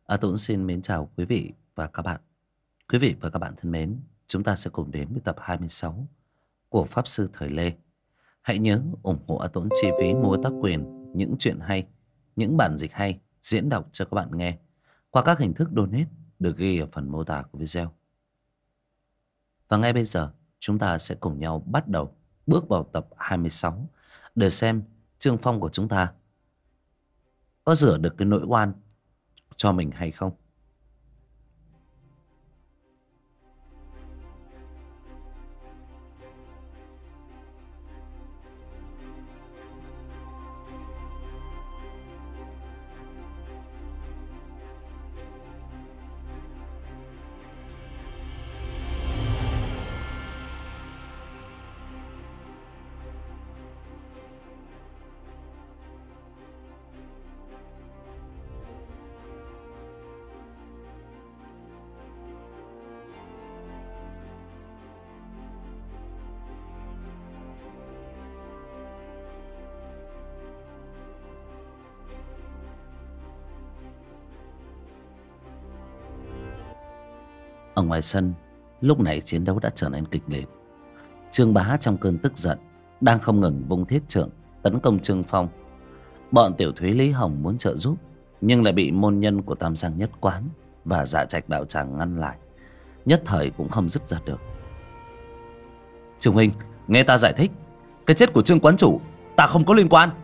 Tôi cũng xin mến chào quý vị và các bạn. Quý vị và các bạn thân mến, chúng ta sẽ cùng đến với tập 26 của Pháp Sư Thời Lê. Hãy nhớ ủng hộ A Tũng chi phí mua tác quyền, những chuyện hay, những bản dịch hay diễn đọc cho các bạn nghe qua các hình thức donate được ghi ở phần mô tả của video. Và ngay bây giờ, chúng ta sẽ cùng nhau bắt đầu bước vào tập 26 để xem Trương Phong của chúng ta có rửa được cái nỗi oan cho mình hay không. Ở ngoài sân, lúc này chiến đấu đã trở nên kịch liệt. Trương Bá trong cơn tức giận đang không ngừng vung thiết trượng tấn công Trương Phong. Bọn tiểu thúy Lý Hồng muốn trợ giúp, nhưng lại bị môn nhân của Tam Giang Nhất Quán và Dạ Trạch Đạo Tràng ngăn lại, nhất thời cũng không dứt ra được. Trương huynh, nghe ta giải thích, cái chết của Trương quán chủ ta không có liên quan.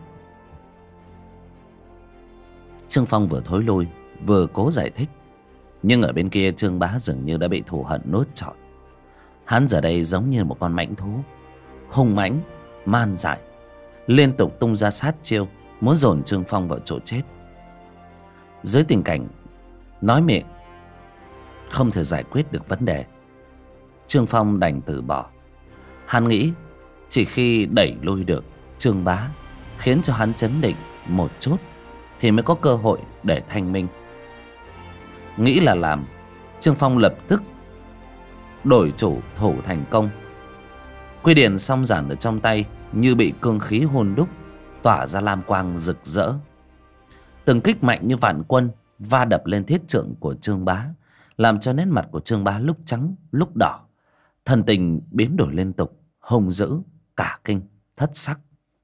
Trương Phong vừa thối lui vừa cố giải thích, nhưng ở bên kia Trương Bá dường như đã bị thù hận nuốt trọn. Hắn giờ đây giống như một con mãnh thú, hung mãnh, man dại, liên tục tung ra sát chiêu, muốn dồn Trương Phong vào chỗ chết. Dưới tình cảnh nói miệng không thể giải quyết được vấn đề, Trương Phong đành từ bỏ. Hắn nghĩ chỉ khi đẩy lui được Trương Bá, khiến cho hắn chấn định một chút, thì mới có cơ hội để thanh minh. Nghĩ là làm, Trương Phong lập tức đổi chủ thủ thành công. Quy điển song giản ở trong tay như bị cương khí hôn đúc, tỏa ra lam quang rực rỡ. Từng kích mạnh như vạn quân va đập lên thiết trượng của Trương Bá, làm cho nét mặt của Trương Bá lúc trắng lúc đỏ, thần tình biến đổi liên tục, hung dữ, cả kinh, thất sắc.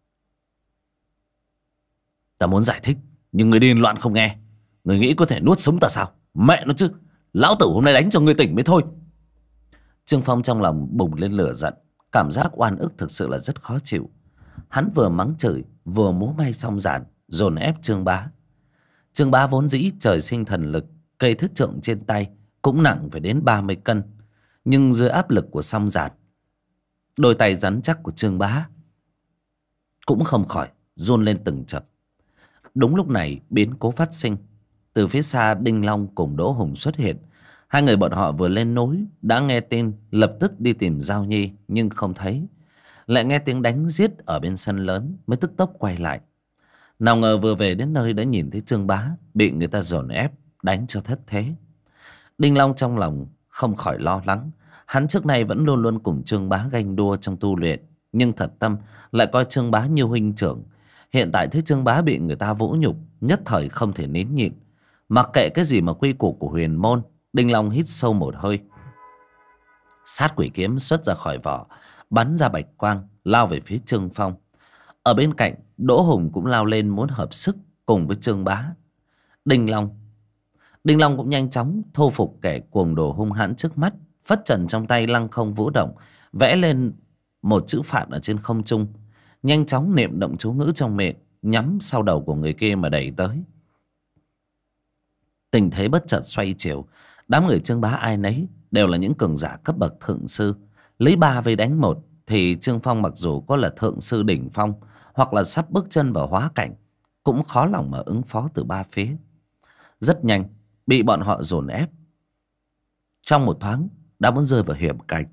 Ta muốn giải thích, nhưng người điên loạn không nghe. Người nghĩ có thể nuốt sống ta sao? Mẹ nó chứ, lão tử hôm nay đánh cho ngươi tỉnh mới thôi. Trương Phong trong lòng bùng lên lửa giận, cảm giác oan ức thực sự là rất khó chịu. Hắn vừa mắng chửi vừa múa may song giản dồn ép Trương Bá. Trương Bá vốn dĩ trời sinh thần lực, cây thiết trượng trên tay cũng nặng phải đến 30 cân, nhưng dưới áp lực của song giản, đôi tay rắn chắc của Trương Bá cũng không khỏi run lên từng chập. Đúng lúc này biến cố phát sinh. Từ phía xa Đinh Long cùng Đỗ Hùng xuất hiện. Hai người bọn họ vừa lên núi đã nghe tin, lập tức đi tìm Giao Nhi nhưng không thấy. Lại nghe tiếng đánh giết ở bên sân lớn, mới tức tốc quay lại. Nào ngờ vừa về đến nơi đã nhìn thấy Trương Bá bị người ta dồn ép đánh cho thất thế. Đinh Long trong lòng không khỏi lo lắng. Hắn trước nay vẫn luôn luôn cùng Trương Bá ganh đua trong tu luyện, nhưng thật tâm lại coi Trương Bá như huynh trưởng. Hiện tại thấy Trương Bá bị người ta vũ nhục, nhất thời không thể nín nhịn. Mặc kệ cái gì mà quy củ của huyền môn, Đinh Long hít sâu một hơi, sát quỷ kiếm xuất ra khỏi vỏ, bắn ra bạch quang lao về phía Trương Phong. Ở bên cạnh Đỗ Hùng cũng lao lên muốn hợp sức cùng với Trương Bá. Đinh Long cũng nhanh chóng thô phục kẻ cuồng đồ hung hãn trước mắt, phất trần trong tay lăng không vũ động, vẽ lên một chữ phạn ở trên không trung, nhanh chóng niệm động chú ngữ trong miệng, nhắm sau đầu của người kia mà đẩy tới. Tình thế bất chợt xoay chiều. Đám người Trương Bá ai nấy đều là những cường giả cấp bậc thượng sư. Lấy 3 vây đánh 1 thì Trương Phong mặc dù có là thượng sư đỉnh phong, hoặc là sắp bước chân vào hóa cảnh, cũng khó lòng mà ứng phó từ 3 phía. Rất nhanh bị bọn họ dồn ép, trong một thoáng đã muốn rơi vào hiểm cảnh.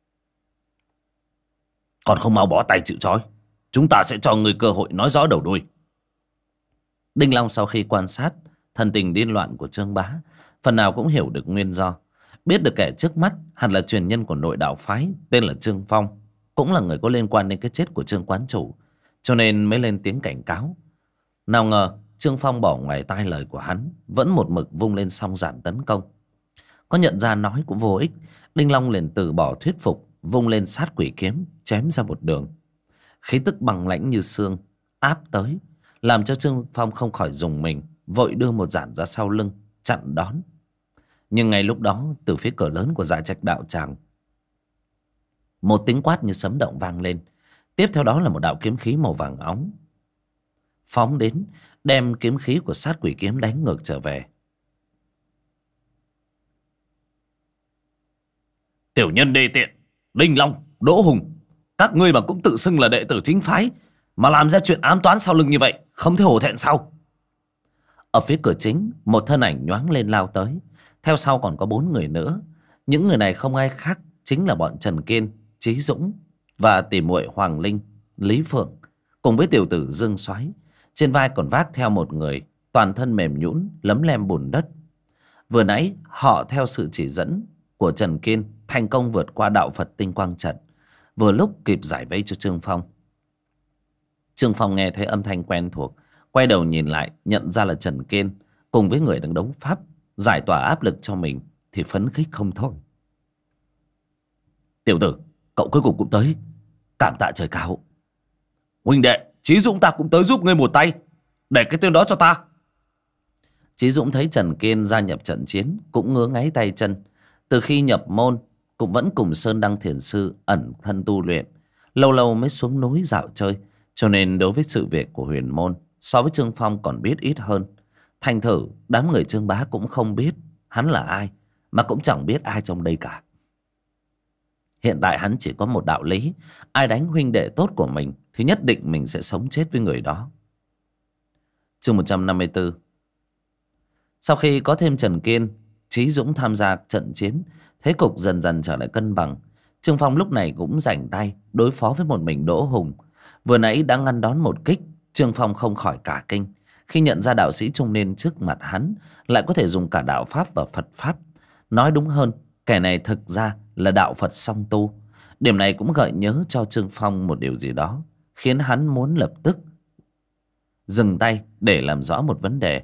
Còn không mau bó tay chịu trói, chúng ta sẽ cho người cơ hội nói rõ đầu đuôi. Đinh Long sau khi quan sát thần tình điên loạn của Trương Bá, phần nào cũng hiểu được nguyên do. Biết được kẻ trước mắt hẳn là truyền nhân của nội đạo phái tên là Trương Phong, cũng là người có liên quan đến cái chết của Trương quán chủ, cho nên mới lên tiếng cảnh cáo. Nào ngờ Trương Phong bỏ ngoài tai lời của hắn, vẫn một mực vung lên song giản tấn công. Có nhận ra nói cũng vô ích, Đinh Long liền từ bỏ thuyết phục, vung lên sát quỷ kiếm chém ra một đường. Khí tức bằng lãnh như xương áp tới, làm cho Trương Phong không khỏi rùng mình, vội đưa một giản ra sau lưng chặn đón. Nhưng ngay lúc đó, từ phía cửa lớn của Dạ Trạch đạo tràng, một tiếng quát như sấm động vang lên. Tiếp theo đó là một đạo kiếm khí màu vàng óng phóng đến, đem kiếm khí của sát quỷ kiếm đánh ngược trở về. Tiểu nhân đê tiện, Đinh Long, Đỗ Hùng, các ngươi mà cũng tự xưng là đệ tử chính phái, mà làm ra chuyện ám toán sau lưng như vậy, không thấy hổ thẹn sao? Ở phía cửa chính, một thân ảnh nhoáng lên lao tới, theo sau còn có 4 người nữa. Những người này không ai khác chính là bọn Trần Kiên, Chí Dũng và tỷ muội Hoàng Linh, Lý Phượng, cùng với tiểu tử Dương Soái. Trên vai còn vác theo một người toàn thân mềm nhũn, lấm lem bùn đất. Vừa nãy họ theo sự chỉ dẫn của Trần Kiên thành công vượt qua đạo Phật tinh quang trận, vừa lúc kịp giải vây cho Trương Phong. Trương Phong nghe thấy âm thanh quen thuộc, quay đầu nhìn lại, nhận ra là Trần Kiên cùng với người đang đấu pháp giải tỏa áp lực cho mình, thì phấn khích không thôi. Tiểu tử, cậu cuối cùng cũng tới, cảm tạ trời cao. Huynh đệ, Chí Dũng ta cũng tới giúp ngươi một tay, để cái tên đó cho ta. Chí Dũng thấy Trần Kiên gia nhập trận chiến cũng ngứa ngáy tay chân. Từ khi nhập môn cũng vẫn cùng Sơn Đăng Thiền Sư ẩn thân tu luyện, lâu lâu mới xuống núi dạo chơi, cho nên đối với sự việc của huyền môn so với Trương Phong còn biết ít hơn. Thành thử đám người Trương Bá cũng không biết hắn là ai, mà cũng chẳng biết ai trong đây cả. Hiện tại hắn chỉ có một đạo lý: ai đánh huynh đệ tốt của mình thì nhất định mình sẽ sống chết với người đó. Chương 154. Sau khi có thêm Trần Kiên, Chí Dũng tham gia trận chiến, thế cục dần dần trở lại cân bằng. Trương Phong lúc này cũng rảnh tay đối phó với một mình Đỗ Hùng. Vừa nãy đã ngăn đón một kích, Trương Phong không khỏi cả kinh khi nhận ra đạo sĩ trung niên trước mặt hắn lại có thể dùng cả đạo pháp và Phật pháp. Nói đúng hơn, kẻ này thực ra là đạo Phật song tu. Điểm này cũng gợi nhớ cho Trương Phong một điều gì đó, khiến hắn muốn lập tức dừng tay để làm rõ một vấn đề.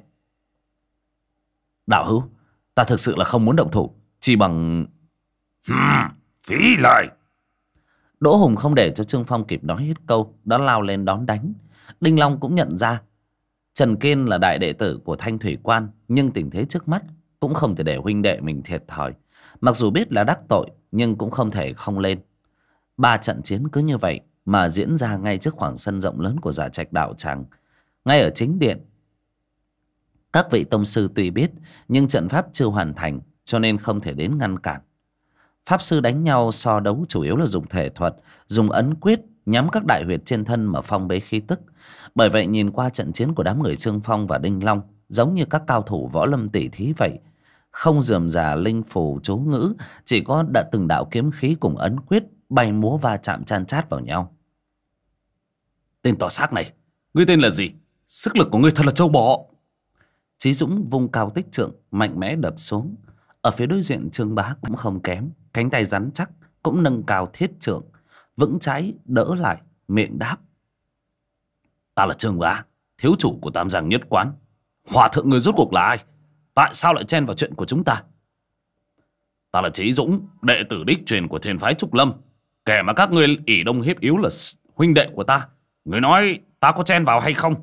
Đạo hữu, ta thực sự là không muốn động thủ, chỉ bằng... Phí lời. Đỗ Hùng không để cho Trương Phong kịp nói hết câu đã lao lên đón đánh. Đinh Long cũng nhận ra Trần Kiên là đại đệ tử của Thanh Thủy Quan, nhưng tình thế trước mắt cũng không thể để huynh đệ mình thiệt thòi. Mặc dù biết là đắc tội, nhưng cũng không thể không lên. 3 trận chiến cứ như vậy mà diễn ra ngay trước khoảng sân rộng lớn của Dạ Trạch đạo tràng, ngay ở chính điện. Các vị tông sư tuy biết, nhưng trận pháp chưa hoàn thành, cho nên không thể đến ngăn cản. Pháp sư đánh nhau so đấu chủ yếu là dùng thể thuật, dùng ấn quyết nhắm các đại huyệt trên thân mà phong bế khí tức. Bởi vậy nhìn qua trận chiến của đám người Trương Phong và Đinh Long giống như các cao thủ võ lâm tỷ thí vậy, không rườm rà linh phù chú ngữ, chỉ có từng đạo kiếm khí cùng ấn quyết bay múa va chạm chan chát vào nhau. Tên tỏ xác này, ngươi tên là gì? Sức lực của ngươi thật là trâu bò. Chí Dũng vung cao tích trượng mạnh mẽ đập xuống. Ở phía đối diện Trương Bá cũng không kém, cánh tay rắn chắc cũng nâng cao thiết trượng, vững chãi đỡ lại, miệng đáp: Ta là Trương Bá, thiếu chủ của Tam Giang Nhất Quán. Hòa thượng người rốt cuộc là ai? Tại sao lại chen vào chuyện của chúng ta? Ta là Chí Dũng, đệ tử đích truyền của thiền phái Trúc Lâm. Kẻ mà các ngươi ỷ đông hiếp yếu là huynh đệ của ta. Người nói ta có chen vào hay không?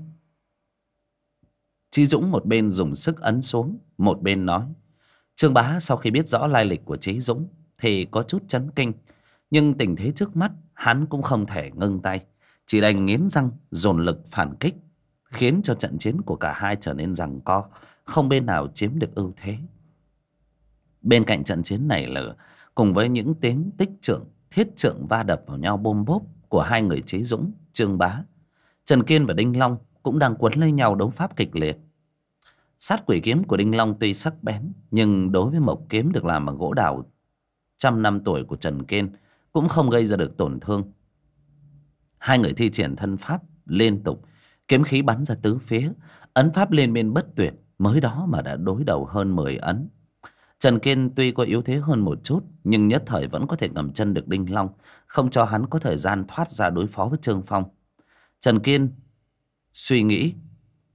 Chí Dũng một bên dùng sức ấn xuống, một bên nói. Trương Bá sau khi biết rõ lai lịch của Chí Dũng thì có chút chấn kinh, nhưng tình thế trước mắt hắn cũng không thể ngưng tay, chỉ đành nghiến răng dồn lực phản kích, khiến cho trận chiến của cả hai trở nên giằng co, không bên nào chiếm được ưu thế. Bên cạnh trận chiến này là cùng với những tiếng tích trượng, thiết trượng va đập vào nhau bôm bốp của hai người Chí Dũng, Trương Bá, Trần Kiên và Đinh Long cũng đang quấn lấy nhau đấu pháp kịch liệt. Sát quỷ kiếm của Đinh Long tuy sắc bén, nhưng đối với mộc kiếm được làm bằng gỗ đào trăm năm tuổi của Trần Kiên cũng không gây ra được tổn thương. Hai người thi triển thân pháp liên tục, kiếm khí bắn ra tứ phía, ấn pháp liên miên bất tuyệt, mới đó mà đã đối đầu hơn 10 ấn. Trần Kiên tuy có yếu thế hơn một chút, nhưng nhất thời vẫn có thể ngầm chân được Đinh Long, không cho hắn có thời gian thoát ra đối phó với Trương Phong. Trần Kiên suy nghĩ,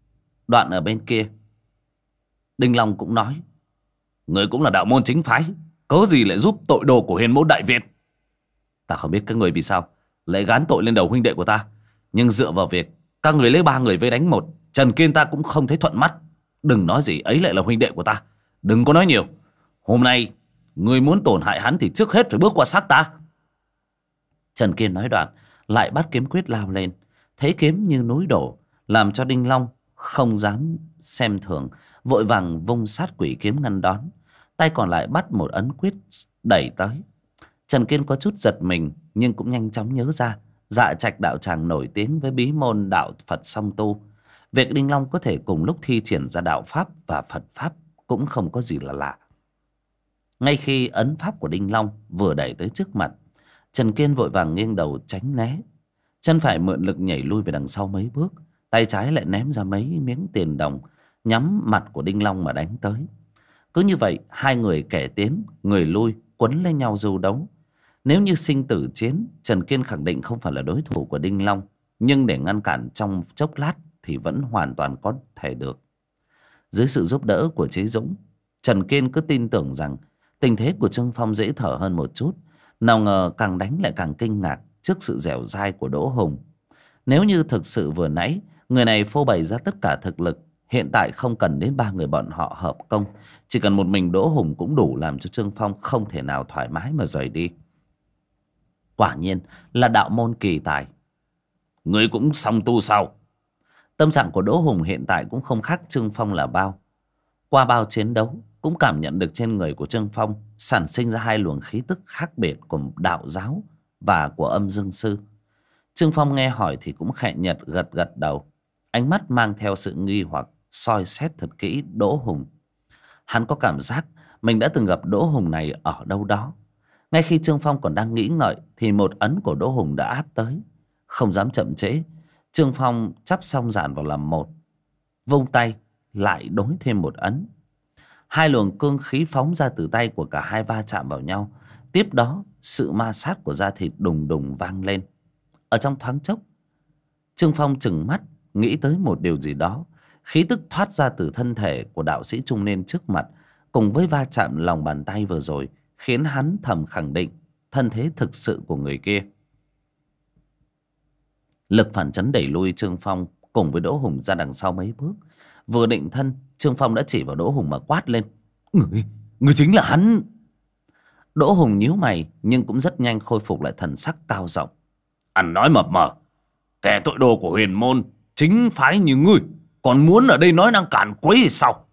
Đoạn ở bên kia, Đinh Long cũng nói: người cũng là đạo môn chính phái, cớ gì lại giúp tội đồ của Huyền Môn Đại Việt? Ta không biết các người vì sao lại gán tội lên đầu huynh đệ của ta, nhưng dựa vào việc các người lấy 3 người vây đánh một, Trần Kiên ta cũng không thấy thuận mắt. Đừng nói gì ấy lại là huynh đệ của ta. Đừng có nói nhiều. Hôm nay người muốn tổn hại hắn thì trước hết phải bước qua xác ta. Trần Kiên nói đoạn lại bắt kiếm quyết lao lên. Thấy kiếm như núi đổ, làm cho Đinh Long không dám xem thường, vội vàng vung sát quỷ kiếm ngăn đón. Tay còn lại bắt một ấn quyết đẩy tới. Trần Kiên có chút giật mình, nhưng cũng nhanh chóng nhớ ra Dạ Trạch đạo tràng nổi tiếng với bí môn đạo Phật song tu. Việc Đinh Long có thể cùng lúc thi triển ra đạo pháp và Phật pháp cũng không có gì là lạ. Ngay khi ấn pháp của Đinh Long vừa đẩy tới trước mặt, Trần Kiên vội vàng nghiêng đầu tránh né. Chân phải mượn lực nhảy lui về đằng sau mấy bước, tay trái lại ném ra mấy miếng tiền đồng nhắm mặt của Đinh Long mà đánh tới. Cứ như vậy, hai người kẻ tiến người lui quấn lên nhau du đấu. Nếu như sinh tử chiến, Trần Kiên khẳng định không phải là đối thủ của Đinh Long, nhưng để ngăn cản trong chốc lát thì vẫn hoàn toàn có thể được. Dưới sự giúp đỡ của Chí Dũng, Trần Kiên cứ tin tưởng rằng tình thế của Trương Phong dễ thở hơn một chút. Nào ngờ càng đánh lại càng kinh ngạc trước sự dẻo dai của Đỗ Hùng. Nếu như thực sự vừa nãy người này phô bày ra tất cả thực lực, hiện tại không cần đến 3 người bọn họ hợp công, chỉ cần một mình Đỗ Hùng cũng đủ làm cho Trương Phong không thể nào thoải mái mà rời đi. Quả nhiên là đạo môn kỳ tài. Người cũng song tu sao? Tâm trạng của Đỗ Hùng hiện tại cũng không khác Trương Phong là bao. Qua bao chiến đấu cũng cảm nhận được trên người của Trương Phong sản sinh ra 2 luồng khí tức khác biệt của đạo giáo và của âm dương sư. Trương Phong nghe hỏi thì cũng khẽ nhật gật gật đầu, ánh mắt mang theo sự nghi hoặc soi xét thật kỹ Đỗ Hùng. Hắn có cảm giác mình đã từng gặp Đỗ Hùng này ở đâu đó. Ngay khi Trương Phong còn đang nghĩ ngợi thì một ấn của Đỗ Hùng đã áp tới. Không dám chậm trễ, Trương Phong chắp song giản vào làm một, vung tay lại đối thêm một ấn. 2 luồng cương khí phóng ra từ tay của cả hai va chạm vào nhau. Tiếp đó sự ma sát của da thịt đùng đùng vang lên. Ở trong thoáng chốc, Trương Phong trừng mắt nghĩ tới một điều gì đó. Khí tức thoát ra từ thân thể của đạo sĩ trung niên trước mặt, cùng với va chạm lòng bàn tay vừa rồi, khiến hắn thầm khẳng định thân thế thực sự của người kia. Lực phản chấn đẩy lui Trương Phong cùng với Đỗ Hùng ra đằng sau mấy bước. Vừa định thân, Trương Phong đã chỉ vào Đỗ Hùng mà quát lên: Người chính là hắn! Đỗ Hùng nhíu mày nhưng cũng rất nhanh khôi phục lại thần sắc cao giọng: Ăn nói mập mờ, kẻ tội đồ của Huyền Môn chính phái như ngươi còn muốn ở đây nói năng cản quấy thì sao?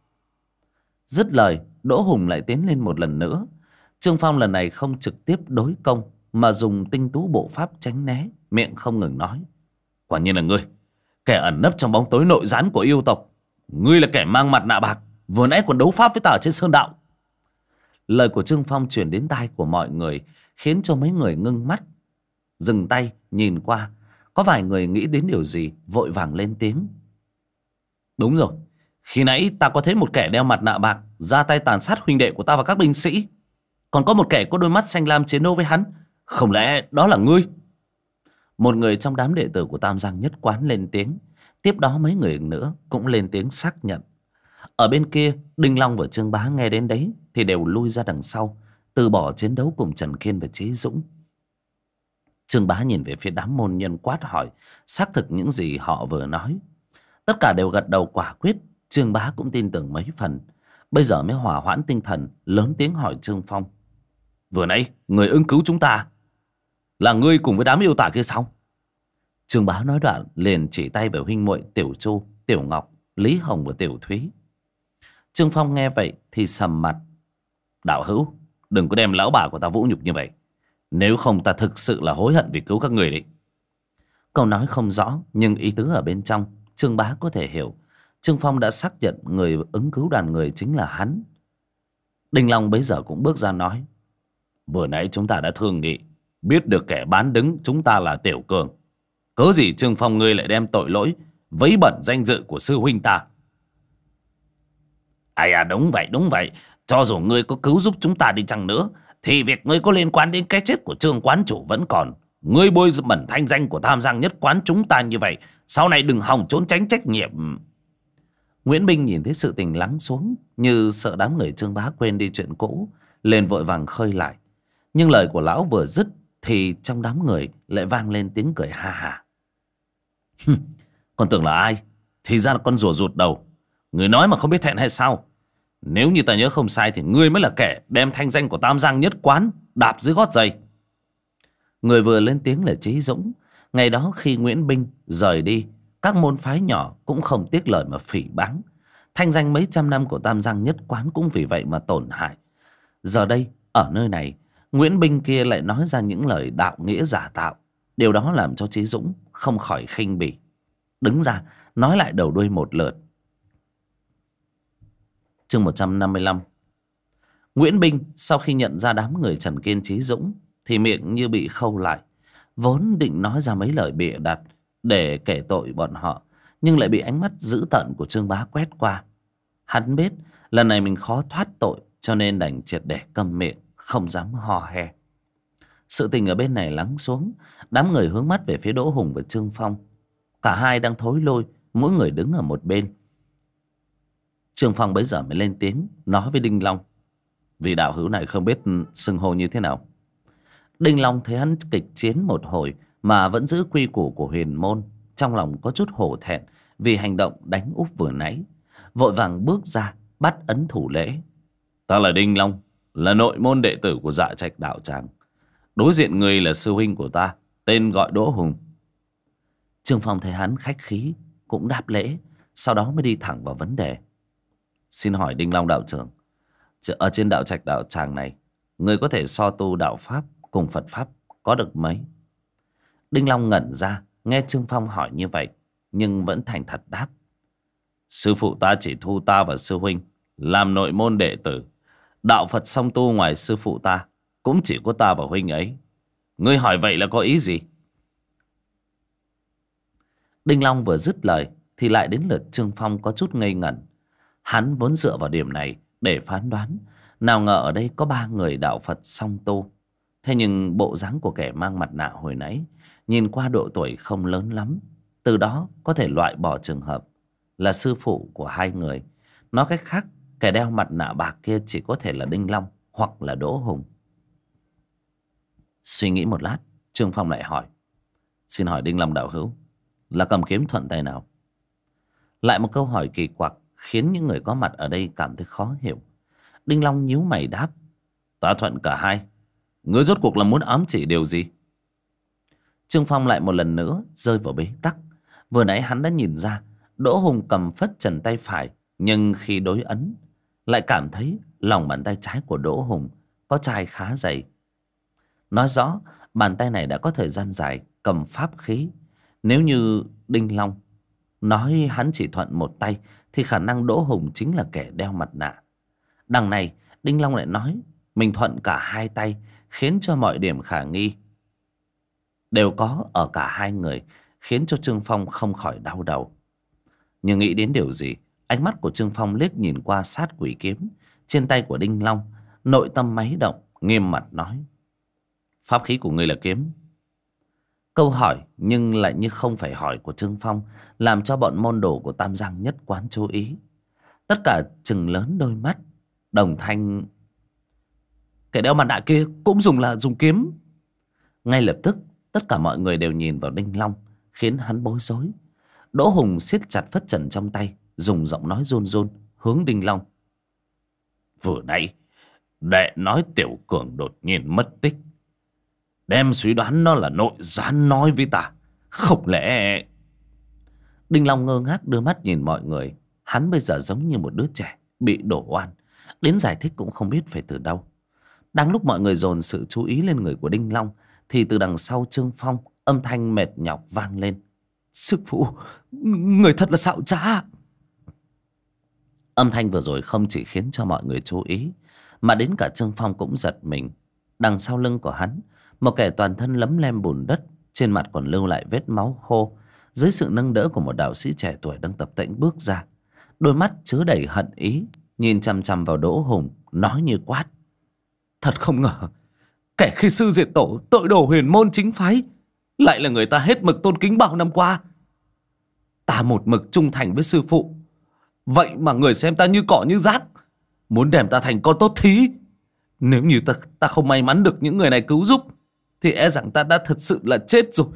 Dứt lời, Đỗ Hùng lại tiến lên một lần nữa. Trương Phong lần này không trực tiếp đối công mà dùng tinh tú bộ pháp tránh né, miệng không ngừng nói: Quả nhiên là ngươi, kẻ ẩn nấp trong bóng tối nội gián của yêu tộc. Ngươi là kẻ mang mặt nạ bạc, vừa nãy còn đấu pháp với ta ở trên sơn đạo. Lời của Trương Phong truyền đến tai của mọi người, khiến cho mấy người ngưng mắt, dừng tay nhìn qua. Có vài người nghĩ đến điều gì, vội vàng lên tiếng: Đúng rồi, khi nãy ta có thấy một kẻ đeo mặt nạ bạc ra tay tàn sát huynh đệ của ta và các binh sĩ. Còn có một kẻ có đôi mắt xanh lam chiến đấu với hắn. Không lẽ đó là ngươi? Một người trong đám đệ tử của Tam Giang Nhất Quán lên tiếng. Tiếp đó mấy người nữa cũng lên tiếng xác nhận. Ở bên kia, Đinh Long và Trương Bá nghe đến đấy thì đều lui ra đằng sau, từ bỏ chiến đấu cùng Trần Kiên và Chí Dũng. Trương Bá nhìn về phía đám môn nhân quát hỏi xác thực những gì họ vừa nói. Tất cả đều gật đầu quả quyết. Trương Bá cũng tin tưởng mấy phần, bây giờ mới hòa hoãn tinh thần, lớn tiếng hỏi Trương Phong: Vừa nãy người ứng cứu chúng ta là ngươi cùng với đám yêu tả kia sao? Trương Bá nói đoạn liền chỉ tay về huynh muội Tiểu Chu, Tiểu Ngọc, Lý Hồng và Tiểu Thúy. Trương Phong nghe vậy thì sầm mặt: Đạo hữu, đừng có đem lão bà của ta vũ nhục như vậy, nếu không ta thực sự là hối hận vì cứu các người đấy. Câu nói không rõ nhưng ý tứ ở bên trong Trương Bá có thể hiểu. Trương Phong đã xác nhận người ứng cứu đoàn người chính là hắn. Đinh Long bấy giờ cũng bước ra nói: Vừa nãy chúng ta đã thương nghị, biết được kẻ bán đứng chúng ta là Tiểu Cường. Cớ gì Trương Phong ngươi lại đem tội lỗi vấy bẩn danh dự của sư huynh ta? Ai à, đúng vậy. Cho dù ngươi có cứu giúp chúng ta đi chăng nữa thì việc ngươi có liên quan đến cái chết của Trương quán chủ vẫn còn. Ngươi bôi bẩn thanh danh của Tam Giang Nhất Quán chúng ta như vậy, sau này đừng hòng trốn tránh trách nhiệm. Nguyễn Binh nhìn thấy sự tình lắng xuống, như sợ đám người Trương Bá quên đi chuyện cũ, liền vội vàng khơi lại. Nhưng lời của lão vừa dứt thì trong đám người lại vang lên tiếng cười ha hả. Con tưởng là ai? Thì ra là con rùa rụt đầu. Người nói mà không biết thẹn hay sao? Nếu như ta nhớ không sai thì ngươi mới là kẻ đem thanh danh của Tam Giang Nhất Quán đạp dưới gót giày. Người vừa lên tiếng là Chí Dũng. Ngày đó khi Nguyễn Binh rời đi, các môn phái nhỏ cũng không tiếc lời mà phỉ báng. Thanh danh mấy trăm năm của Tam Giang Nhất Quán cũng vì vậy mà tổn hại. Giờ đây ở nơi này, Nguyễn Binh kia lại nói ra những lời đạo nghĩa giả tạo. Điều đó làm cho Chí Dũng không khỏi khinh bỉ, đứng ra nói lại đầu đuôi một lượt. Chương 155. Nguyễn Binh sau khi nhận ra đám người Trần Kiên, Chí Dũng thì miệng như bị khâu lại. Vốn định nói ra mấy lời bịa đặt để kể tội bọn họ, nhưng lại bị ánh mắt dữ tợn của Trương Bá quét qua. Hắn biết lần này mình khó thoát tội, cho nên đành triệt để câm miệng, không dám hò he. Sự tình ở bên này lắng xuống, đám người hướng mắt về phía Đỗ Hùng và Trương Phong. Cả hai đang thối lôi, mỗi người đứng ở một bên. Trương Phong bấy giờ mới lên tiếng nói với Đinh Long: vì đạo hữu này không biết xưng hô như thế nào. Đinh Long thấy hắn kịch chiến một hồi mà vẫn giữ quy củ của huyền môn, trong lòng có chút hổ thẹn vì hành động đánh úp vừa nãy, vội vàng bước ra bắt ấn thủ lễ. Ta là Đinh Long, là nội môn đệ tử của Dạ Trạch đạo tràng. Đối diện người là sư huynh của ta, tên gọi Đỗ Hùng. Trương Phong thấy hắn khách khí cũng đáp lễ, sau đó mới đi thẳng vào vấn đề. Xin hỏi Đinh Long đạo trưởng, ở trên đạo Trạch đạo tràng này, người có thể so tu đạo pháp cùng Phật pháp có được mấy? Đinh Long ngẩn ra nghe Trương Phong hỏi như vậy, nhưng vẫn thành thật đáp: sư phụ ta chỉ thu ta và sư huynh làm nội môn đệ tử. Đạo Phật song tu ngoài sư phụ ta cũng chỉ có ta và huynh ấy. Ngươi hỏi vậy là có ý gì? Đinh Long vừa dứt lời thì lại đến lượt Trương Phong có chút ngây ngẩn. Hắn vốn dựa vào điểm này để phán đoán, nào ngờ ở đây có 3 người đạo Phật song tu. Thế nhưng bộ dáng của kẻ mang mặt nạ hồi nãy nhìn qua độ tuổi không lớn lắm, từ đó có thể loại bỏ trường hợp là sư phụ của 2 người. Nói cách khác, kẻ đeo mặt nạ bạc kia chỉ có thể là Đinh Long hoặc là Đỗ Hùng. Suy nghĩ một lát, Trương Phong lại hỏi: xin hỏi Đinh Long đạo hữu là cầm kiếm thuận tay nào? Lại một câu hỏi kỳ quặc khiến những người có mặt ở đây cảm thấy khó hiểu. Đinh Long nhíu mày đáp: ta thuận cả hai. Ngươi rốt cuộc là muốn ám chỉ điều gì? Trương Phong lại một lần nữa rơi vào bế tắc. Vừa nãy hắn đã nhìn ra Đỗ Hùng cầm phất trần tay phải, nhưng khi đối ấn lại cảm thấy lòng bàn tay trái của Đỗ Hùng có chai khá dày. Nói rõ bàn tay này đã có thời gian dài cầm pháp khí. Nếu như Đinh Long nói hắn chỉ thuận một tay thì khả năng Đỗ Hùng chính là kẻ đeo mặt nạ. Đằng này Đinh Long lại nói mình thuận cả 2 tay, khiến cho mọi điểm khả nghi đều có ở cả 2 người, khiến cho Trương Phong không khỏi đau đầu. Nhưng nghĩ đến điều gì, ánh mắt của Trương Phong liếc nhìn qua sát quỷ kiếm trên tay của Đinh Long, nội tâm máy động, nghiêm mặt nói: pháp khí của ngươi là kiếm? Câu hỏi nhưng lại như không phải hỏi của Trương Phong làm cho bọn môn đồ của Tam Giang Nhất Quán chú ý. Tất cả trừng lớn đôi mắt, đồng thanh: kẻ đeo mặt nạ kia cũng dùng kiếm. Ngay lập tức tất cả mọi người đều nhìn vào Đinh Long, khiến hắn bối rối. Đỗ Hùng siết chặt phất trần trong tay, dùng giọng nói run run hướng Đinh Long: vừa nãy đệ nói Tiểu Cường đột nhiên mất tích, đem suy đoán nó là nội gián nói với ta, không lẽ... Đinh Long ngơ ngác đưa mắt nhìn mọi người. Hắn bây giờ giống như một đứa trẻ bị đổ oan, đến giải thích cũng không biết phải từ đâu. Đang lúc mọi người dồn sự chú ý lên người của Đinh Long thì từ đằng sau Trương Phong âm thanh mệt nhọc vang lên: sư phụ, người thật là xạo trá. Âm thanh vừa rồi không chỉ khiến cho mọi người chú ý, mà đến cả Trương Phong cũng giật mình. Đằng sau lưng của hắn, một kẻ toàn thân lấm lem bùn đất, trên mặt còn lưu lại vết máu khô, dưới sự nâng đỡ của một đạo sĩ trẻ tuổi đang tập tễnh bước ra. Đôi mắt chứa đầy hận ý, nhìn chằm chằm vào Đỗ Hùng, nói như quát: thật không ngờ, kẻ khi sư diệt tổ, tội đồ huyền môn chính phái, lại là người ta hết mực tôn kính bao năm qua. Ta một mực trung thành với sư phụ, Vậy mà người xem ta như cỏ như rác, muốn đem ta thành con tốt thí. Nếu như ta không may mắn được những người này cứu giúp, thì e rằng ta đã thật sự là chết rồi.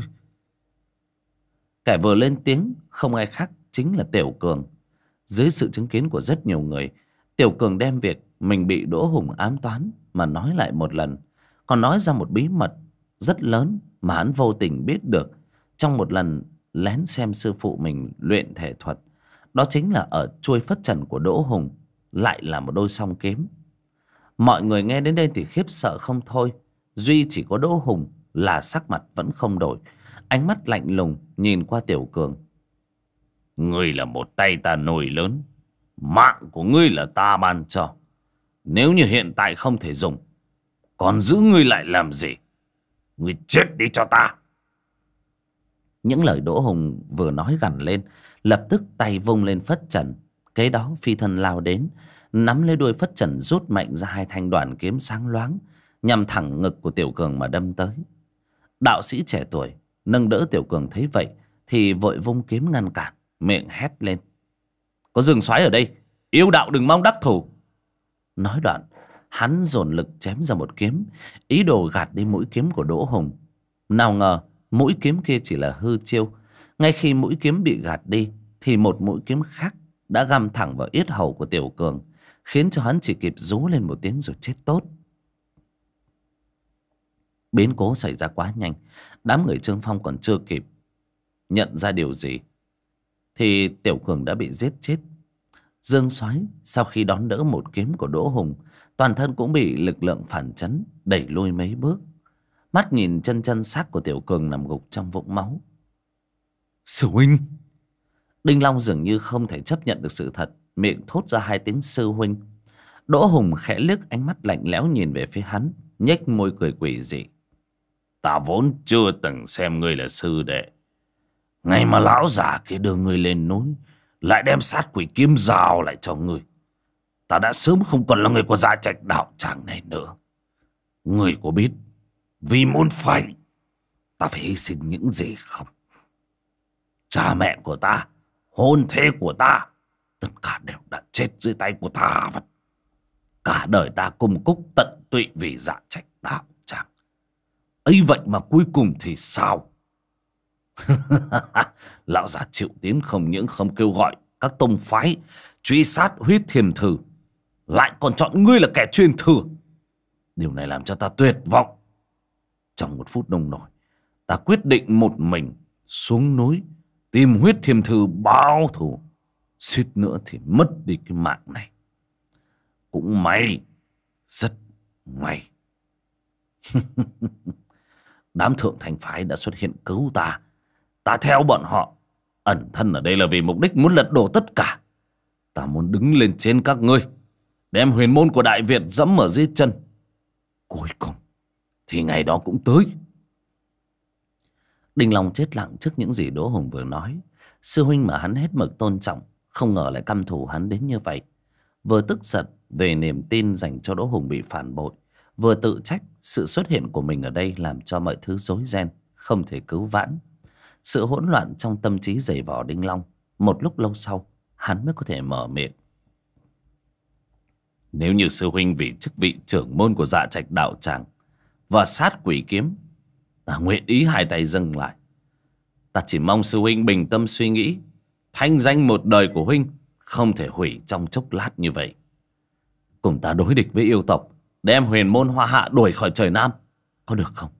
Kẻ vừa lên tiếng không ai khác chính là Tiểu Cường. Dưới sự chứng kiến của rất nhiều người, Tiểu Cường đem việc mình bị Đỗ Hùng ám toán mà nói lại một lần. Còn nói ra một bí mật rất lớn mà hắn vô tình biết được trong một lần lén xem sư phụ mình luyện thể thuật. Đó chính là ở chuôi phất trần của Đỗ Hùng lại là một đôi song kiếm. Mọi người nghe đến đây thì khiếp sợ không thôi. Duy chỉ có Đỗ Hùng là sắc mặt vẫn không đổi, ánh mắt lạnh lùng nhìn qua Tiểu Cường. Ngươi là một tay ta nổi lớn, mạng của ngươi là ta ban cho. Nếu như hiện tại không thể dùng, còn giữ ngươi lại làm gì? Ngươi chết đi cho ta. Những lời Đỗ Hùng vừa nói gằn lên, lập tức tay vung lên phất trần. Kế đó phi thân lao đến, nắm lấy đuôi phất trần rút mạnh ra hai thanh đoàn kiếm sáng loáng, nhằm thẳng ngực của Tiểu Cường mà đâm tới. Đạo sĩ trẻ tuổi nâng đỡ Tiểu Cường thấy vậy thì vội vung kiếm ngăn cản, miệng hét lên: có rừng soái ở đây, yêu đạo đừng mong đắc thủ. Nói đoạn hắn dồn lực chém ra một kiếm, ý đồ gạt đi mũi kiếm của Đỗ Hùng. Nào ngờ mũi kiếm kia chỉ là hư chiêu. Ngay khi mũi kiếm bị gạt đi thì một mũi kiếm khác đã găm thẳng vào yết hầu của Tiểu Cường, khiến cho hắn chỉ kịp rú lên một tiếng rồi chết tốt. Biến cố xảy ra quá nhanh, đám người Trương Phong còn chưa kịp nhận ra điều gì thì Tiểu Cường đã bị giết chết. Dương Soái sau khi đón đỡ một kiếm của Đỗ Hùng, toàn thân cũng bị lực lượng phản chấn đẩy lui mấy bước. Mắt nhìn chân xác của Tiểu Cường nằm gục trong vũng máu. Sư huynh! Đinh Long dường như không thể chấp nhận được sự thật, miệng thốt ra hai tiếng sư huynh. Đỗ Hùng khẽ liếc ánh mắt lạnh lẽo nhìn về phía hắn, nhếch môi cười quỷ dị. Ta vốn chưa từng xem ngươi là sư đệ, ngày mà lão già kia đưa ngươi lên núi lại đem sát quỷ kiếm rào lại cho ngươi, ta đã sớm không còn là người của Dạ Trạch đạo tràng này nữa. Ngươi có biết vì muốn phải ta phải hy sinh những gì không? Cha mẹ của ta, hôn thê của ta, tất cả đều đã chết dưới tay của tà vật. Cả đời ta cung cúc tận tụy vì Dạ Trạch đạo tràng, ấy vậy mà cuối cùng thì sao? Lão già Triệu Tiến không những không kêu gọi các tông phái truy sát Huyết Thiềm Thử, lại còn chọn ngươi là kẻ truyền thừa. Điều này làm cho ta tuyệt vọng. Trong một phút nông nổi, ta quyết định một mình xuống núi tìm Huyết Thiềm Thử báo thù, suýt nữa thì mất đi cái mạng này. Cũng may, rất may, đám thượng thành phái đã xuất hiện cứu ta. Ta theo bọn họ ẩn thân ở đây là vì mục đích muốn lật đổ tất cả. Ta muốn đứng lên trên các ngươi, đem huyền môn của Đại Việt dẫm ở dưới chân. Cuối cùng thì ngày đó cũng tới. Đinh Long chết lặng trước những gì Đỗ Hùng vừa nói. Sư huynh mà hắn hết mực tôn trọng, không ngờ lại căm thù hắn đến như vậy. Vừa tức giận về niềm tin dành cho Đỗ Hùng bị phản bội, vừa tự trách sự xuất hiện của mình ở đây làm cho mọi thứ rối ren, không thể cứu vãn. Sự hỗn loạn trong tâm trí dày vò Đinh Long. Một lúc lâu sau hắn mới có thể mở miệng. Nếu như sư huynh vì chức vị trưởng môn của Dạ Trạch đạo tràng và sát quỷ kiếm, ta nguyện ý hai tay dâng lại. Ta chỉ mong sư huynh bình tâm suy nghĩ, thanh danh một đời của huynh không thể hủy trong chốc lát như vậy. Cùng ta đối địch với yêu tộc, đem huyền môn Hoa Hạ đuổi khỏi trời Nam, có được không?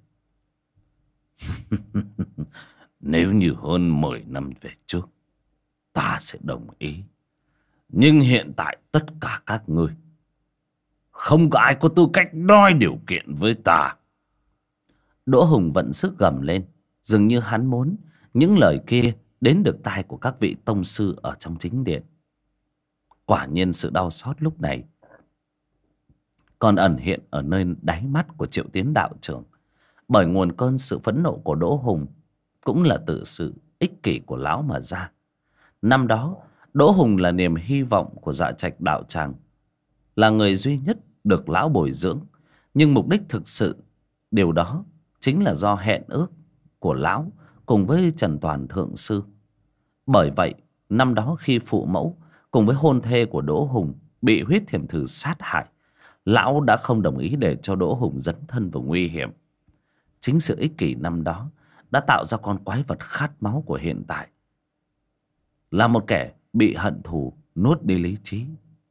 Nếu như hơn 10 năm về trước, ta sẽ đồng ý. Nhưng hiện tại tất cả các ngươi, không có ai có tư cách đòi điều kiện với ta. Đỗ Hùng vận sức gầm lên, dường như hắn muốn những lời kia đến được tai của các vị tông sư ở trong chính điện. Quả nhiên sự đau xót lúc này còn ẩn hiện ở nơi đáy mắt của Triệu Tiến đạo trưởng. Bởi nguồn cơn sự phẫn nộ của Đỗ Hùng cũng là từ sự ích kỷ của lão mà ra. Năm đó Đỗ Hùng là niềm hy vọng của Dạ Trạch đạo tràng, là người duy nhất được lão bồi dưỡng. Nhưng mục đích thực sự điều đó chính là do hẹn ước của lão cùng với Trần Toàn thượng sư. Bởi vậy năm đó khi phụ mẫu cùng với hôn thê của Đỗ Hùng bị Huyết Thiểm Thử sát hại, lão đã không đồng ý để cho Đỗ Hùng dấn thân vào nguy hiểm. Chính sự ích kỷ năm đó đã tạo ra con quái vật khát máu của hiện tại, là một kẻ bị hận thù nuốt đi lý trí.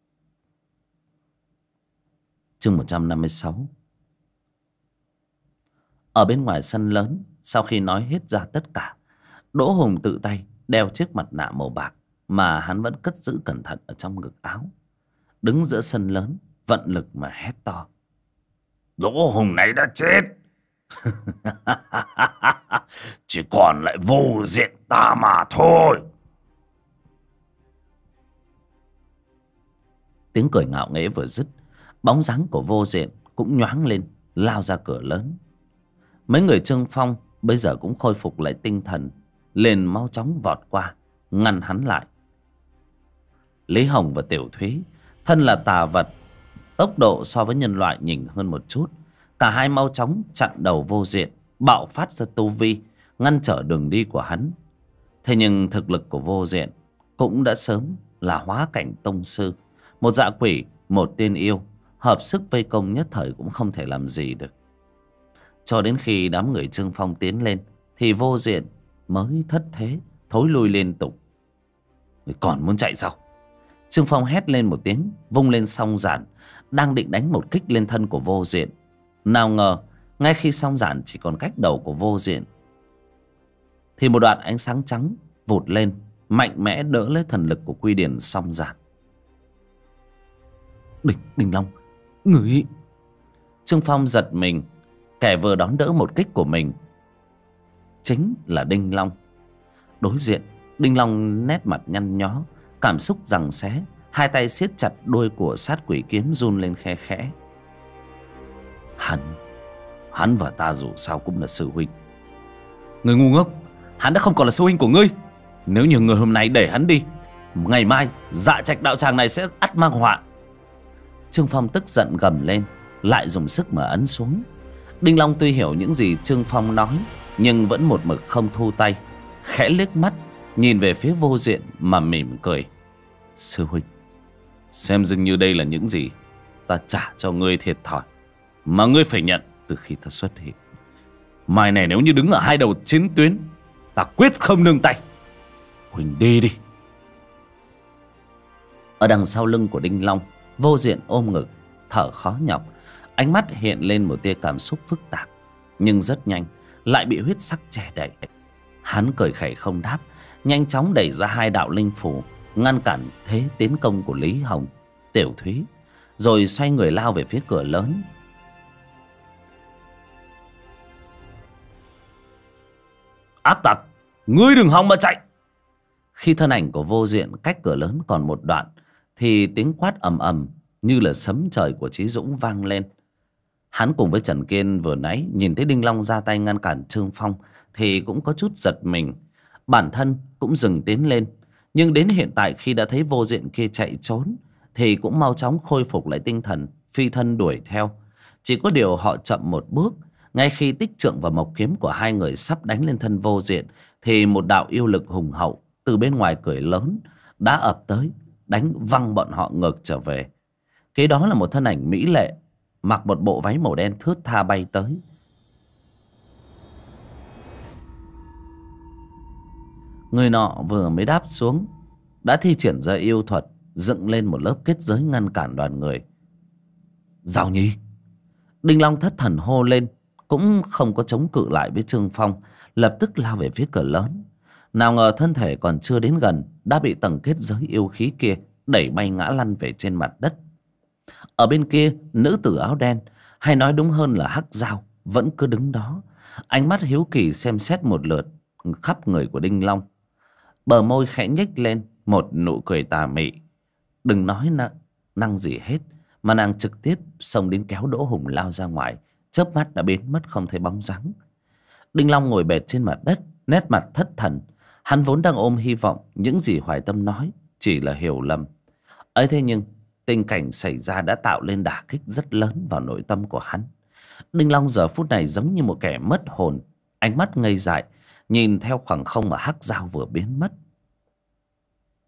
Chương 156. Ở bên ngoài sân lớn, sau khi nói hết ra tất cả, Đỗ Hùng tự tay đeo chiếc mặt nạ màu bạc mà hắn vẫn cất giữ cẩn thận ở trong ngực áo, đứng giữa sân lớn vận lực mà hét to: Đỗ Hùng này đã chết. Chỉ còn lại Vô Diện ta mà thôi. Tiếng cười ngạo nghễ vừa dứt, bóng dáng của Vô Diện cũng nhoáng lên, lao ra cửa lớn. Mấy người Trương Phong bây giờ cũng khôi phục lại tinh thần, liền mau chóng vọt qua ngăn hắn lại. Lý Hồng và Tiểu Thúy thân là tà vật, tốc độ so với nhân loại nhỉnh hơn một chút. Cả hai mau chóng chặn đầu Vô Diện, bạo phát ra tu vi, ngăn trở đường đi của hắn. Thế nhưng thực lực của Vô Diện cũng đã sớm là hóa cảnh tông sư. Một dạ quỷ, một tiên yêu, hợp sức vây công nhất thời cũng không thể làm gì được. Cho đến khi đám người Trương Phong tiến lên thì Vô Diện mới thất thế, thối lui liên tục. Người còn muốn chạy sao? Trương Phong hét lên một tiếng, vung lên song giản, đang định đánh một kích lên thân của Vô Diện. Nào ngờ ngay khi song giản chỉ còn cách đầu của Vô Diện thì một đoạn ánh sáng trắng vụt lên, mạnh mẽ đỡ lấy thần lực của quy điển song giản. Đình Long, người... Trương Phong giật mình. Kẻ vừa đón đỡ một kích của mình chính là Đinh Long. Đối diện, Đinh Long nét mặt nhăn nhó, cảm xúc giằng xé, hai tay siết chặt đuôi của sát quỷ kiếm run lên khe khẽ. Hắn và ta dù sao cũng là sư huynh. Người ngu ngốc, hắn đã không còn là sư huynh của ngươi. Nếu như người hôm nay để hắn đi, ngày mai Dạ Trạch đạo tràng này sẽ ắt mang họa. Trương Phong tức giận gầm lên, lại dùng sức mà ấn xuống. Đinh Long tuy hiểu những gì Trương Phong nói, nhưng vẫn một mực không thu tay, khẽ liếc mắt nhìn về phía Vô Diện mà mỉm cười. Sư huynh, xem dường như đây là những gì ta trả cho ngươi thiệt thòi mà ngươi phải nhận từ khi ta xuất hiện. Mai này nếu như đứng ở hai đầu chiến tuyến, ta quyết không nương tay. Huynh đi đi. Ở đằng sau lưng của Đinh Long, Vô Diện ôm ngực, thở khó nhọc, ánh mắt hiện lên một tia cảm xúc phức tạp, nhưng rất nhanh lại bị huyết sắc che đậy. Hắn cười khẩy không đáp, nhanh chóng đẩy ra hai đạo linh phủ, ngăn cản thế tiến công của Lý Hồng, Tiểu Thúy, rồi xoay người lao về phía cửa lớn. Ác tặc, ngươi đừng hòng mà chạy! Khi thân ảnh của Vô Diện cách cửa lớn còn một đoạn thì tiếng quát ầm ầm như là sấm trời của Chí Dũng vang lên. Hắn cùng với Trần Kiên vừa nãy nhìn thấy Đinh Long ra tay ngăn cản Trương Phong thì cũng có chút giật mình, bản thân cũng dừng tiến lên. Nhưng đến hiện tại khi đã thấy Vô Diện kia chạy trốn thì cũng mau chóng khôi phục lại tinh thần, phi thân đuổi theo. Chỉ có điều họ chậm một bước. Ngay khi tích trượng và mộc kiếm của hai người sắp đánh lên thân Vô Diện thì một đạo yêu lực hùng hậu từ bên ngoài cửa lớn đã ập tới, đánh văng bọn họ ngược trở về. Kế đó là một thân ảnh mỹ lệ, mặc một bộ váy màu đen thướt tha bay tới. Người nọ vừa mới đáp xuống đã thi triển ra yêu thuật, dựng lên một lớp kết giới ngăn cản đoàn người. Giao Nhi! Đinh Long thất thần hô lên, cũng không có chống cự lại với Trương Phong, lập tức lao về phía cửa lớn. Nào ngờ thân thể còn chưa đến gần đã bị tầng kết giới yêu khí kia đẩy bay ngã lăn về trên mặt đất. Ở bên kia, nữ tử áo đen, hay nói đúng hơn là Hắc Dao, vẫn cứ đứng đó, ánh mắt hiếu kỳ xem xét một lượt khắp người của Đinh Long. Bờ môi khẽ nhếch lên một nụ cười tà mị. Đừng nói năng gì hết, mà nàng trực tiếp xông đến kéo Đỗ Hùng lao ra ngoài, chớp mắt đã biến mất không thấy bóng dáng. Đinh Long ngồi bệt trên mặt đất, nét mặt thất thần. Hắn vốn đang ôm hy vọng những gì Hoài Tâm nói chỉ là hiểu lầm ấy, thế nhưng tình cảnh xảy ra đã tạo lên đả kích rất lớn vào nội tâm của hắn. Đinh Long giờ phút này giống như một kẻ mất hồn, ánh mắt ngây dại nhìn theo khoảng không mà Hắc Dao vừa biến mất.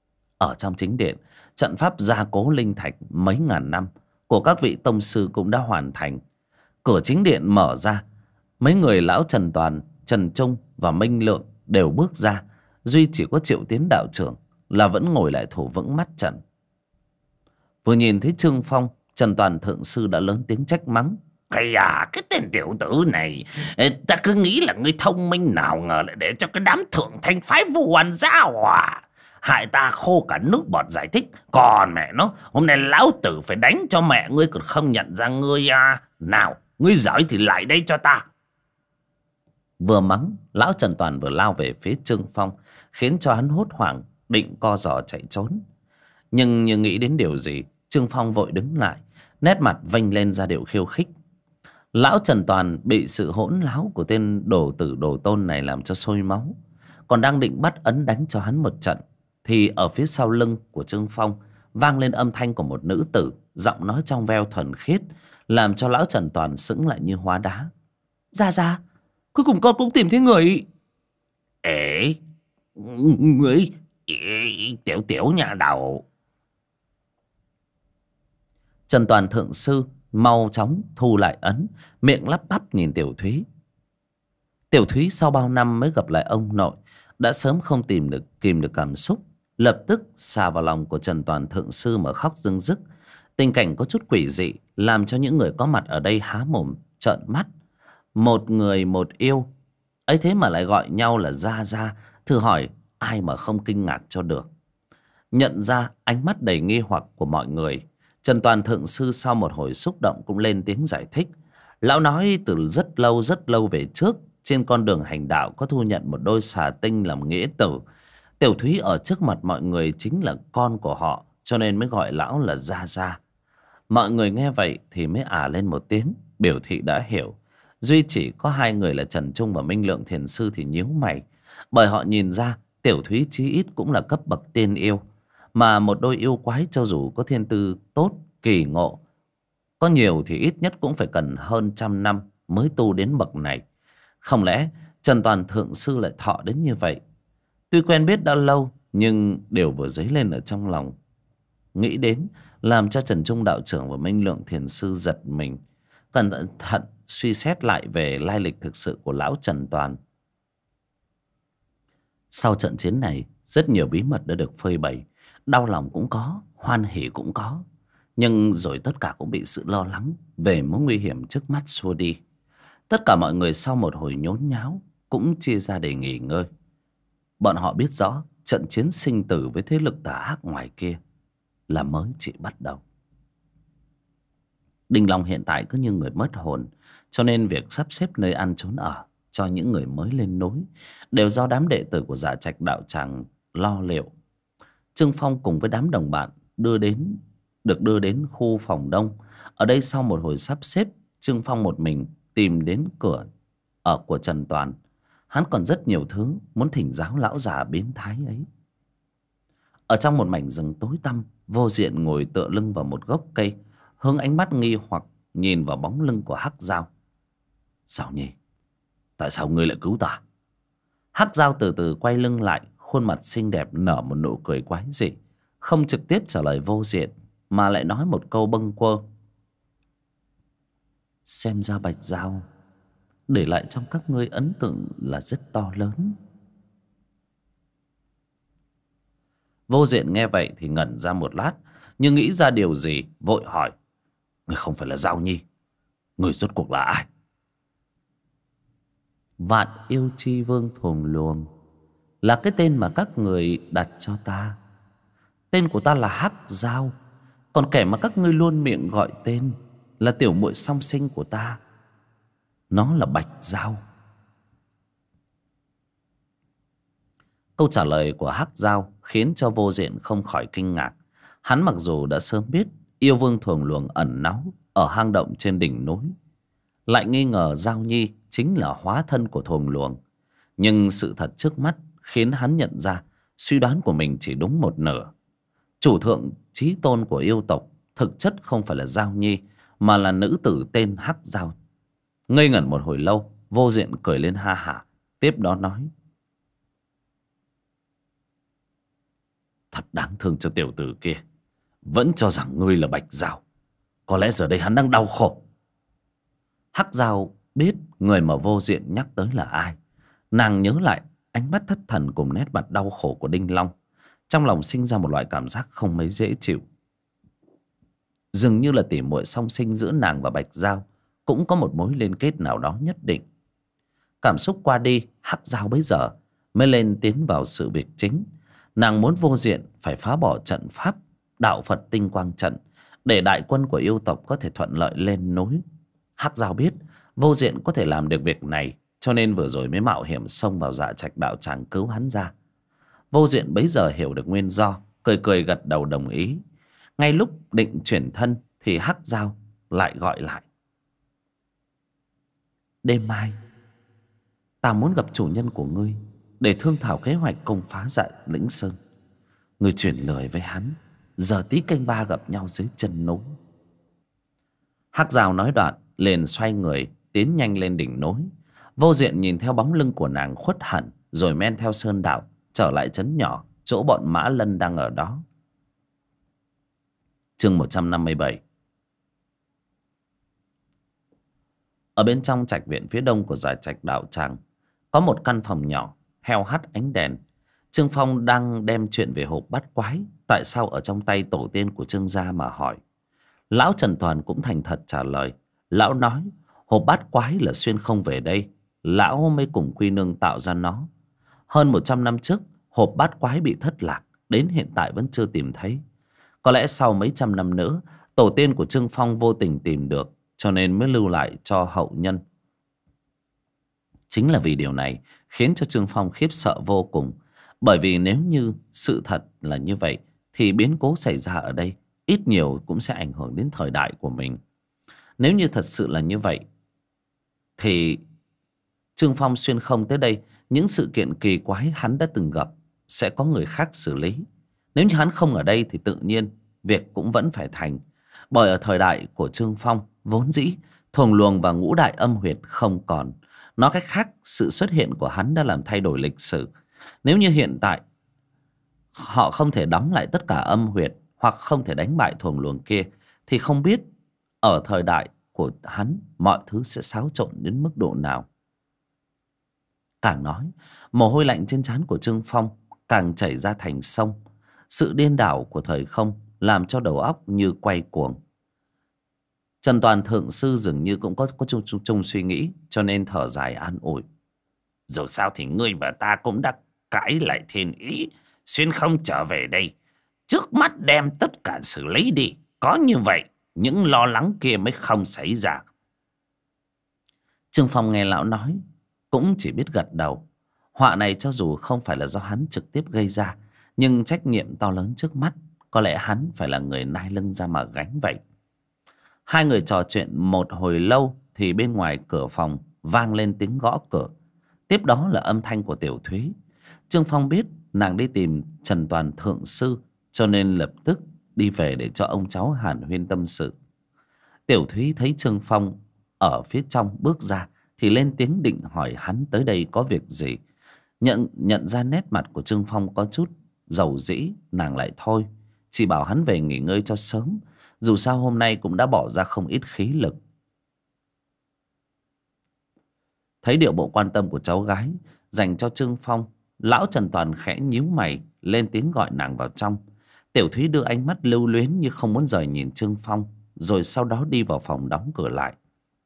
Ở trong chính điện, trận pháp gia cố linh thạch mấy ngàn năm của các vị tông sư cũng đã hoàn thành. Cửa chính điện mở ra, mấy người lão Trần Toàn, Trần Trung và Minh Lượng đều bước ra. Duy chỉ có Triệu Tiến đạo trưởng là vẫn ngồi lại thủ vững mắt trận. Vừa nhìn thấy Trương Phong, Trần Toàn thượng sư đã lớn tiếng trách mắng. Cái tên tiểu tử này, ta cứ nghĩ là ngươi thông minh, nào ngờ lại để cho cái đám thượng thanh phái vu oan gia hỏa, hại ta khô cả nước bọt giải thích. Còn mẹ nó, hôm nay lão tử phải đánh cho mẹ ngươi còn không nhận ra ngươi à. Nào, ngươi giỏi thì lại đây cho ta. Vừa mắng, lão Trần Toàn vừa lao về phía Trương Phong, khiến cho hắn hốt hoảng, định co giò chạy trốn. Nhưng như nghĩ đến điều gì, Trương Phong vội đứng lại, nét mặt vênh lên ra điệu khiêu khích. Lão Trần Toàn bị sự hỗn láo của tên đồ tử đồ tôn này làm cho sôi máu, còn đang định bắt ấn đánh cho hắn một trận, thì ở phía sau lưng của Trương Phong vang lên âm thanh của một nữ tử, giọng nói trong veo thuần khiết, làm cho lão Trần Toàn sững lại như hóa đá. Ra cuối cùng con cũng tìm thấy người. Ê, ngươi, tiểu nhà đầu. Trần Toàn thượng sư mau chóng thu lại ấn, miệng lắp bắp nhìn Tiểu Thúy. Tiểu Thúy sau bao năm mới gặp lại ông nội, đã sớm không kìm được cảm xúc, lập tức xà vào lòng của Trần Toàn thượng sư mà khóc rưng rức. Tình cảnh có chút quỷ dị, làm cho những người có mặt ở đây há mồm trợn mắt. Một người một yêu ấy thế mà lại gọi nhau là Gia, thử hỏi ai mà không kinh ngạc cho được. Nhận ra ánh mắt đầy nghi hoặc của mọi người, Trần Toàn thượng sư sau một hồi xúc động cũng lên tiếng giải thích. Lão nói từ rất lâu về trước, trên con đường hành đạo có thu nhận một đôi xà tinh làm nghĩa tử. Tiểu Thúy ở trước mặt mọi người chính là con của họ, cho nên mới gọi lão là Gia. Mọi người nghe vậy thì mới lên một tiếng, biểu thị đã hiểu. Duy chỉ có hai người là Trần Trung và Minh Lượng thiền sư thì nhíu mày, bởi họ nhìn ra Tiểu Thúy chí ít cũng là cấp bậc tiên yêu, mà một đôi yêu quái cho dù có thiên tư tốt, kỳ ngộ, có nhiều thì ít nhất cũng phải cần hơn 100 năm mới tu đến bậc này. Không lẽ Trần Toàn thượng sư lại thọ đến như vậy? Tuy quen biết đã lâu, nhưng điều vừa dấy lên ở trong lòng, nghĩ đến làm cho Trần Trung đạo trưởng và Minh Lượng thiền sư giật mình, cẩn thận suy xét lại về lai lịch thực sự của lão Trần Toàn. Sau trận chiến này, rất nhiều bí mật đã được phơi bày, đau lòng cũng có, hoan hỉ cũng có, nhưng rồi tất cả cũng bị sự lo lắng về mối nguy hiểm trước mắt xua đi. Tất cả mọi người sau một hồi nhốn nháo cũng chia ra để nghỉ ngơi. Bọn họ biết rõ trận chiến sinh tử với thế lực tà ác ngoài kia là mới chỉ bắt đầu. Đình Long hiện tại cứ như người mất hồn, cho nên việc sắp xếp nơi ăn trốn ở cho những người mới lên núi đều do đám đệ tử của Dạ Trạch đạo tràng lo liệu. Trương Phong cùng với đám đồng bạn được đưa đến khu phòng đông. Ở đây sau một hồi sắp xếp, Trương Phong một mình tìm đến cửa ở của Trần Toàn. Hắn còn rất nhiều thứ muốn thỉnh giáo lão già biến thái ấy. Ở trong một mảnh rừng tối tăm, Vô Diện ngồi tựa lưng vào một gốc cây, hướng ánh mắt nghi hoặc nhìn vào bóng lưng của Hắc Dao. Sao nhỉ? Tại sao ngươi lại cứu ta? Hắc Dao từ từ quay lưng lại, khuôn mặt xinh đẹp nở một nụ cười quái dị, không trực tiếp trả lời Vô Diện mà lại nói một câu bâng quơ. Xem ra Bạch Dao để lại trong các ngươi ấn tượng là rất to lớn. Vô Diện nghe vậy thì ngẩn ra một lát, nhưng nghĩ ra điều gì vội hỏi. Ngươi không phải là Giao Nhi, ngươi rốt cuộc là ai? Vạn Yêu Chi Vương Thuồng Luồng là cái tên mà các người đặt cho ta. Tên của ta là Hắc Dao, còn kẻ mà các ngươi luôn miệng gọi tên là tiểu muội song sinh của ta, nó là Bạch Dao. Câu trả lời của Hắc Dao khiến cho Vô Diện không khỏi kinh ngạc. Hắn mặc dù đã sớm biết yêu vương Thuồng Luồng ẩn náu ở hang động trên đỉnh núi, lại nghi ngờ Giao Nhi chính là hóa thân của Thuồng Luồng, nhưng sự thật trước mắt khiến hắn nhận ra suy đoán của mình chỉ đúng một nửa. Chủ thượng chí tôn của yêu tộc thực chất không phải là Giao Nhi, mà là nữ tử tên Hắc Dao. Ngây ngẩn một hồi lâu, Vô Diện cười lên ha hả, tiếp đó nói. Thật đáng thương cho tiểu tử kia. Vẫn cho rằng ngươi là Bạch Dao. Có lẽ giờ đây hắn đang đau khổ. Hắc Dao biết người mà Vô Diện nhắc tới là ai. Nàng nhớ lại ánh mắt thất thần cùng nét mặt đau khổ của Đinh Long. Trong lòng sinh ra một loại cảm giác không mấy dễ chịu. Dường như là tỉ muội song sinh giữa nàng và Bạch Dao cũng có một mối liên kết nào đó nhất định. Cảm xúc qua đi, Hắc Dao bấy giờ mới lên tiến vào sự việc chính. Nàng muốn Vô Diện phải phá bỏ trận pháp đạo Phật tinh quang trận để đại quân của yêu tộc có thể thuận lợi lên núi. Hắc Dao biết Vô Diện có thể làm được việc này, cho nên vừa rồi mới mạo hiểm xông vào Dạ Trạch đạo tràng cứu hắn ra. Vô Diện bấy giờ hiểu được nguyên do, cười cười gật đầu đồng ý. Ngay lúc định chuyển thân thì Hắc Dao lại gọi lại. Đêm mai ta muốn gặp chủ nhân của ngươi để thương thảo kế hoạch công phá Dạ Lĩnh Sơn. Ngươi chuyển lời với hắn, giờ tí canh ba gặp nhau dưới chân núi. Hắc Dao nói đoạn liền xoay người tiến nhanh lên đỉnh núi. Vô Diện nhìn theo bóng lưng của nàng khuất hẳn, rồi men theo sơn đạo trở lại trấn nhỏ chỗ bọn Mã Lân đang ở đó. Chương 157. Ở bên trong trạch viện phía đông của Dạ Trạch đạo tràng có một căn phòng nhỏ heo hắt ánh đèn. Trương Phong đang đem chuyện về hộp bát quái tại sao ở trong tay tổ tiên của Trương gia mà hỏi. Lão Trần Toàn cũng thành thật trả lời. Lão nói hộp bát quái là xuyên không về đây, lão mới cùng Quy Nương tạo ra nó. Hơn 100 năm trước hộp bát quái bị thất lạc, đến hiện tại vẫn chưa tìm thấy. Có lẽ sau mấy trăm năm nữa tổ tiên của Trương Phong vô tình tìm được, cho nên mới lưu lại cho hậu nhân. Chính là vì điều này khiến cho Trương Phong khiếp sợ vô cùng. Bởi vì nếu như sự thật là như vậy thì biến cố xảy ra ở đây ít nhiều cũng sẽ ảnh hưởng đến thời đại của mình. Nếu như thật sự là như vậy thì Trương Phong xuyên không tới đây, những sự kiện kỳ quái hắn đã từng gặp sẽ có người khác xử lý. Nếu như hắn không ở đây thì tự nhiên việc cũng vẫn phải thành. Bởi ở thời đại của Trương Phong vốn dĩ thuồng luồng và ngũ đại âm huyệt không còn. Nói cách khác, sự xuất hiện của hắn đã làm thay đổi lịch sử. Nếu như hiện tại họ không thể đóng lại tất cả âm huyệt hoặc không thể đánh bại thuồng luồng kia thì không biết ở thời đại của hắn mọi thứ sẽ xáo trộn đến mức độ nào. Càng nói, mồ hôi lạnh trên trán của Trương Phong càng chảy ra thành sông. Sự điên đảo của thời không làm cho đầu óc như quay cuồng. Trần Toàn thượng sư dường như cũng có chung suy nghĩ, cho nên thở dài an ủi. Dù sao thì ngươi và ta cũng đã cãi lại thiên ý, xuyên không trở về đây. Trước mắt đem tất cả xử lý đi. Có như vậy, những lo lắng kia mới không xảy ra. Trương Phong nghe lão nói cũng chỉ biết gật đầu. Họa này cho dù không phải là do hắn trực tiếp gây ra, nhưng trách nhiệm to lớn trước mắt, có lẽ hắn phải là người nai lưng ra mà gánh vậy. Hai người trò chuyện một hồi lâu thì bên ngoài cửa phòng vang lên tiếng gõ cửa. Tiếp đó là âm thanh của Tiểu Thúy. Trương Phong biết nàng đi tìm Trần Toàn thượng sư, cho nên lập tức đi về để cho ông cháu hàn huyên tâm sự. Tiểu Thúy thấy Trương Phong ở phía trong bước ra thì lên tiếng định hỏi hắn tới đây có việc gì. Nhận ra nét mặt của Trương Phong có chút dầu dĩ, nàng lại thôi, chỉ bảo hắn về nghỉ ngơi cho sớm. Dù sao hôm nay cũng đã bỏ ra không ít khí lực. Thấy điệu bộ quan tâm của cháu gái dành cho Trương Phong, lão Trần Toàn khẽ nhíu mày lên tiếng gọi nàng vào trong. Tiểu Thúy đưa ánh mắt lưu luyến như không muốn rời nhìn Trương Phong, rồi sau đó đi vào phòng đóng cửa lại.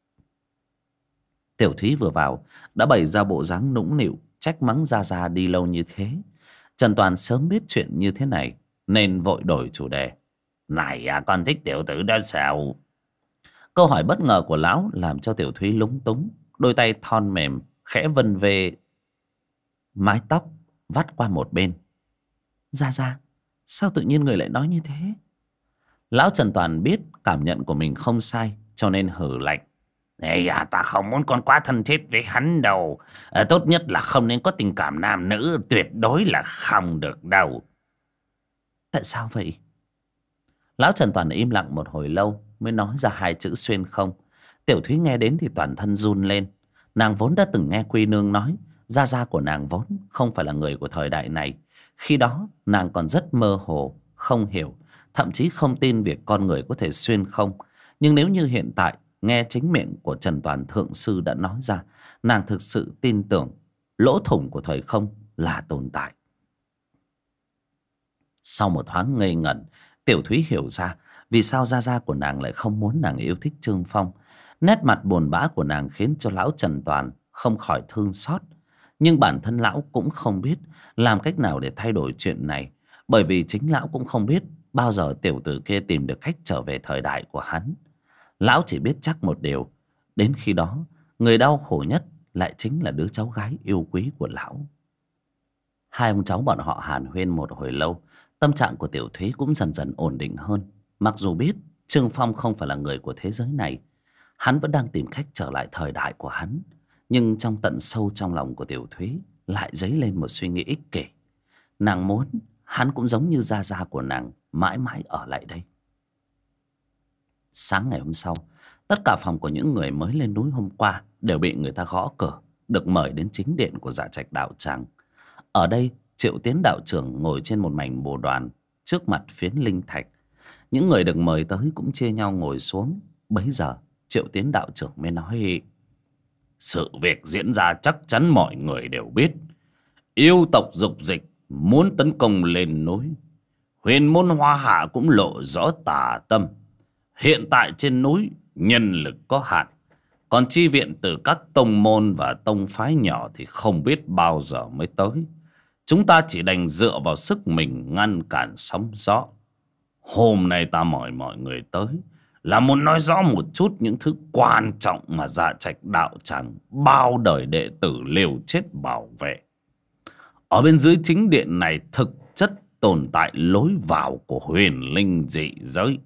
Tiểu Thúy vừa vào đã bày ra bộ dáng nũng nịu trách mắng Gia Gia đi lâu như thế. Trần Toàn sớm biết chuyện như thế này nên vội đổi chủ đề. Này con thích tiểu tử đó sao? Câu hỏi bất ngờ của lão làm cho Tiểu Thúy lúng túng. Đôi tay thon mềm khẽ vân về mái tóc vắt qua một bên. Gia Gia, sao tự nhiên người lại nói như thế? Lão Trần Toàn biết cảm nhận của mình không sai, cho nên hử lạnh. Ê ta không muốn con quá thân thiết với hắn đâu. Tốt nhất là không nên có tình cảm nam nữ, tuyệt đối là không được đâu. Tại sao vậy? Lão Trần Toàn im lặng một hồi lâu mới nói ra hai chữ xuyên không. Tiểu Thúy nghe đến thì toàn thân run lên. Nàng vốn đã từng nghe Quy Nương nói Gia Gia của nàng vốn không phải là người của thời đại này. Khi đó nàng còn rất mơ hồ, không hiểu, thậm chí không tin việc con người có thể xuyên không. Nhưng nếu như hiện tại nghe chính miệng của Trần Toàn Thượng Sư đã nói ra, nàng thực sự tin tưởng lỗ thủng của thời không là tồn tại. Sau một thoáng ngây ngẩn, Tiểu Thúy hiểu ra vì sao gia gia của nàng lại không muốn nàng yêu thích Trương Phong. Nét mặt buồn bã của nàng khiến cho lão Trần Toàn không khỏi thương xót. Nhưng bản thân lão cũng không biết làm cách nào để thay đổi chuyện này, bởi vì chính lão cũng không biết bao giờ tiểu tử kia tìm được cách trở về thời đại của hắn. Lão chỉ biết chắc một điều, đến khi đó người đau khổ nhất lại chính là đứa cháu gái yêu quý của lão. Hai ông cháu bọn họ hàn huyên một hồi lâu, tâm trạng của Tiểu Thúy cũng dần dần ổn định hơn. Mặc dù biết Trương Phong không phải là người của thế giới này, hắn vẫn đang tìm cách trở lại thời đại của hắn, nhưng trong tận sâu trong lòng của Tiểu Thúy lại dấy lên một suy nghĩ ích kỷ. Nàng muốn hắn cũng giống như gia gia của nàng, mãi mãi ở lại đây. Sáng ngày hôm sau, tất cả phòng của những người mới lên núi hôm qua đều bị người ta gõ cửa, được mời đến chính điện của Dạ Trạch đạo tràng. Ở đây, Triệu Tiến đạo trưởng ngồi trên một mảnh bồ đoàn trước mặt phiến linh thạch. Những người được mời tới cũng chia nhau ngồi xuống. Bấy giờ Triệu Tiến đạo trưởng mới nói: sự việc diễn ra chắc chắn mọi người đều biết. Yêu tộc dục dịch muốn tấn công lên núi. Huyền môn Hoa Hạ cũng lộ rõ tà tâm. Hiện tại trên núi nhân lực có hạn, còn chi viện từ các tông môn và tông phái nhỏ thì không biết bao giờ mới tới. Chúng ta chỉ đành dựa vào sức mình ngăn cản sóng gió. Hôm nay ta mời mọi người tới là muốn nói rõ một chút những thứ quan trọng mà Dạ Trạch đạo tràng bao đời đệ tử liều chết bảo vệ. Ở bên dưới chính điện này thực chất tồn tại lối vào của huyền linh dị giới.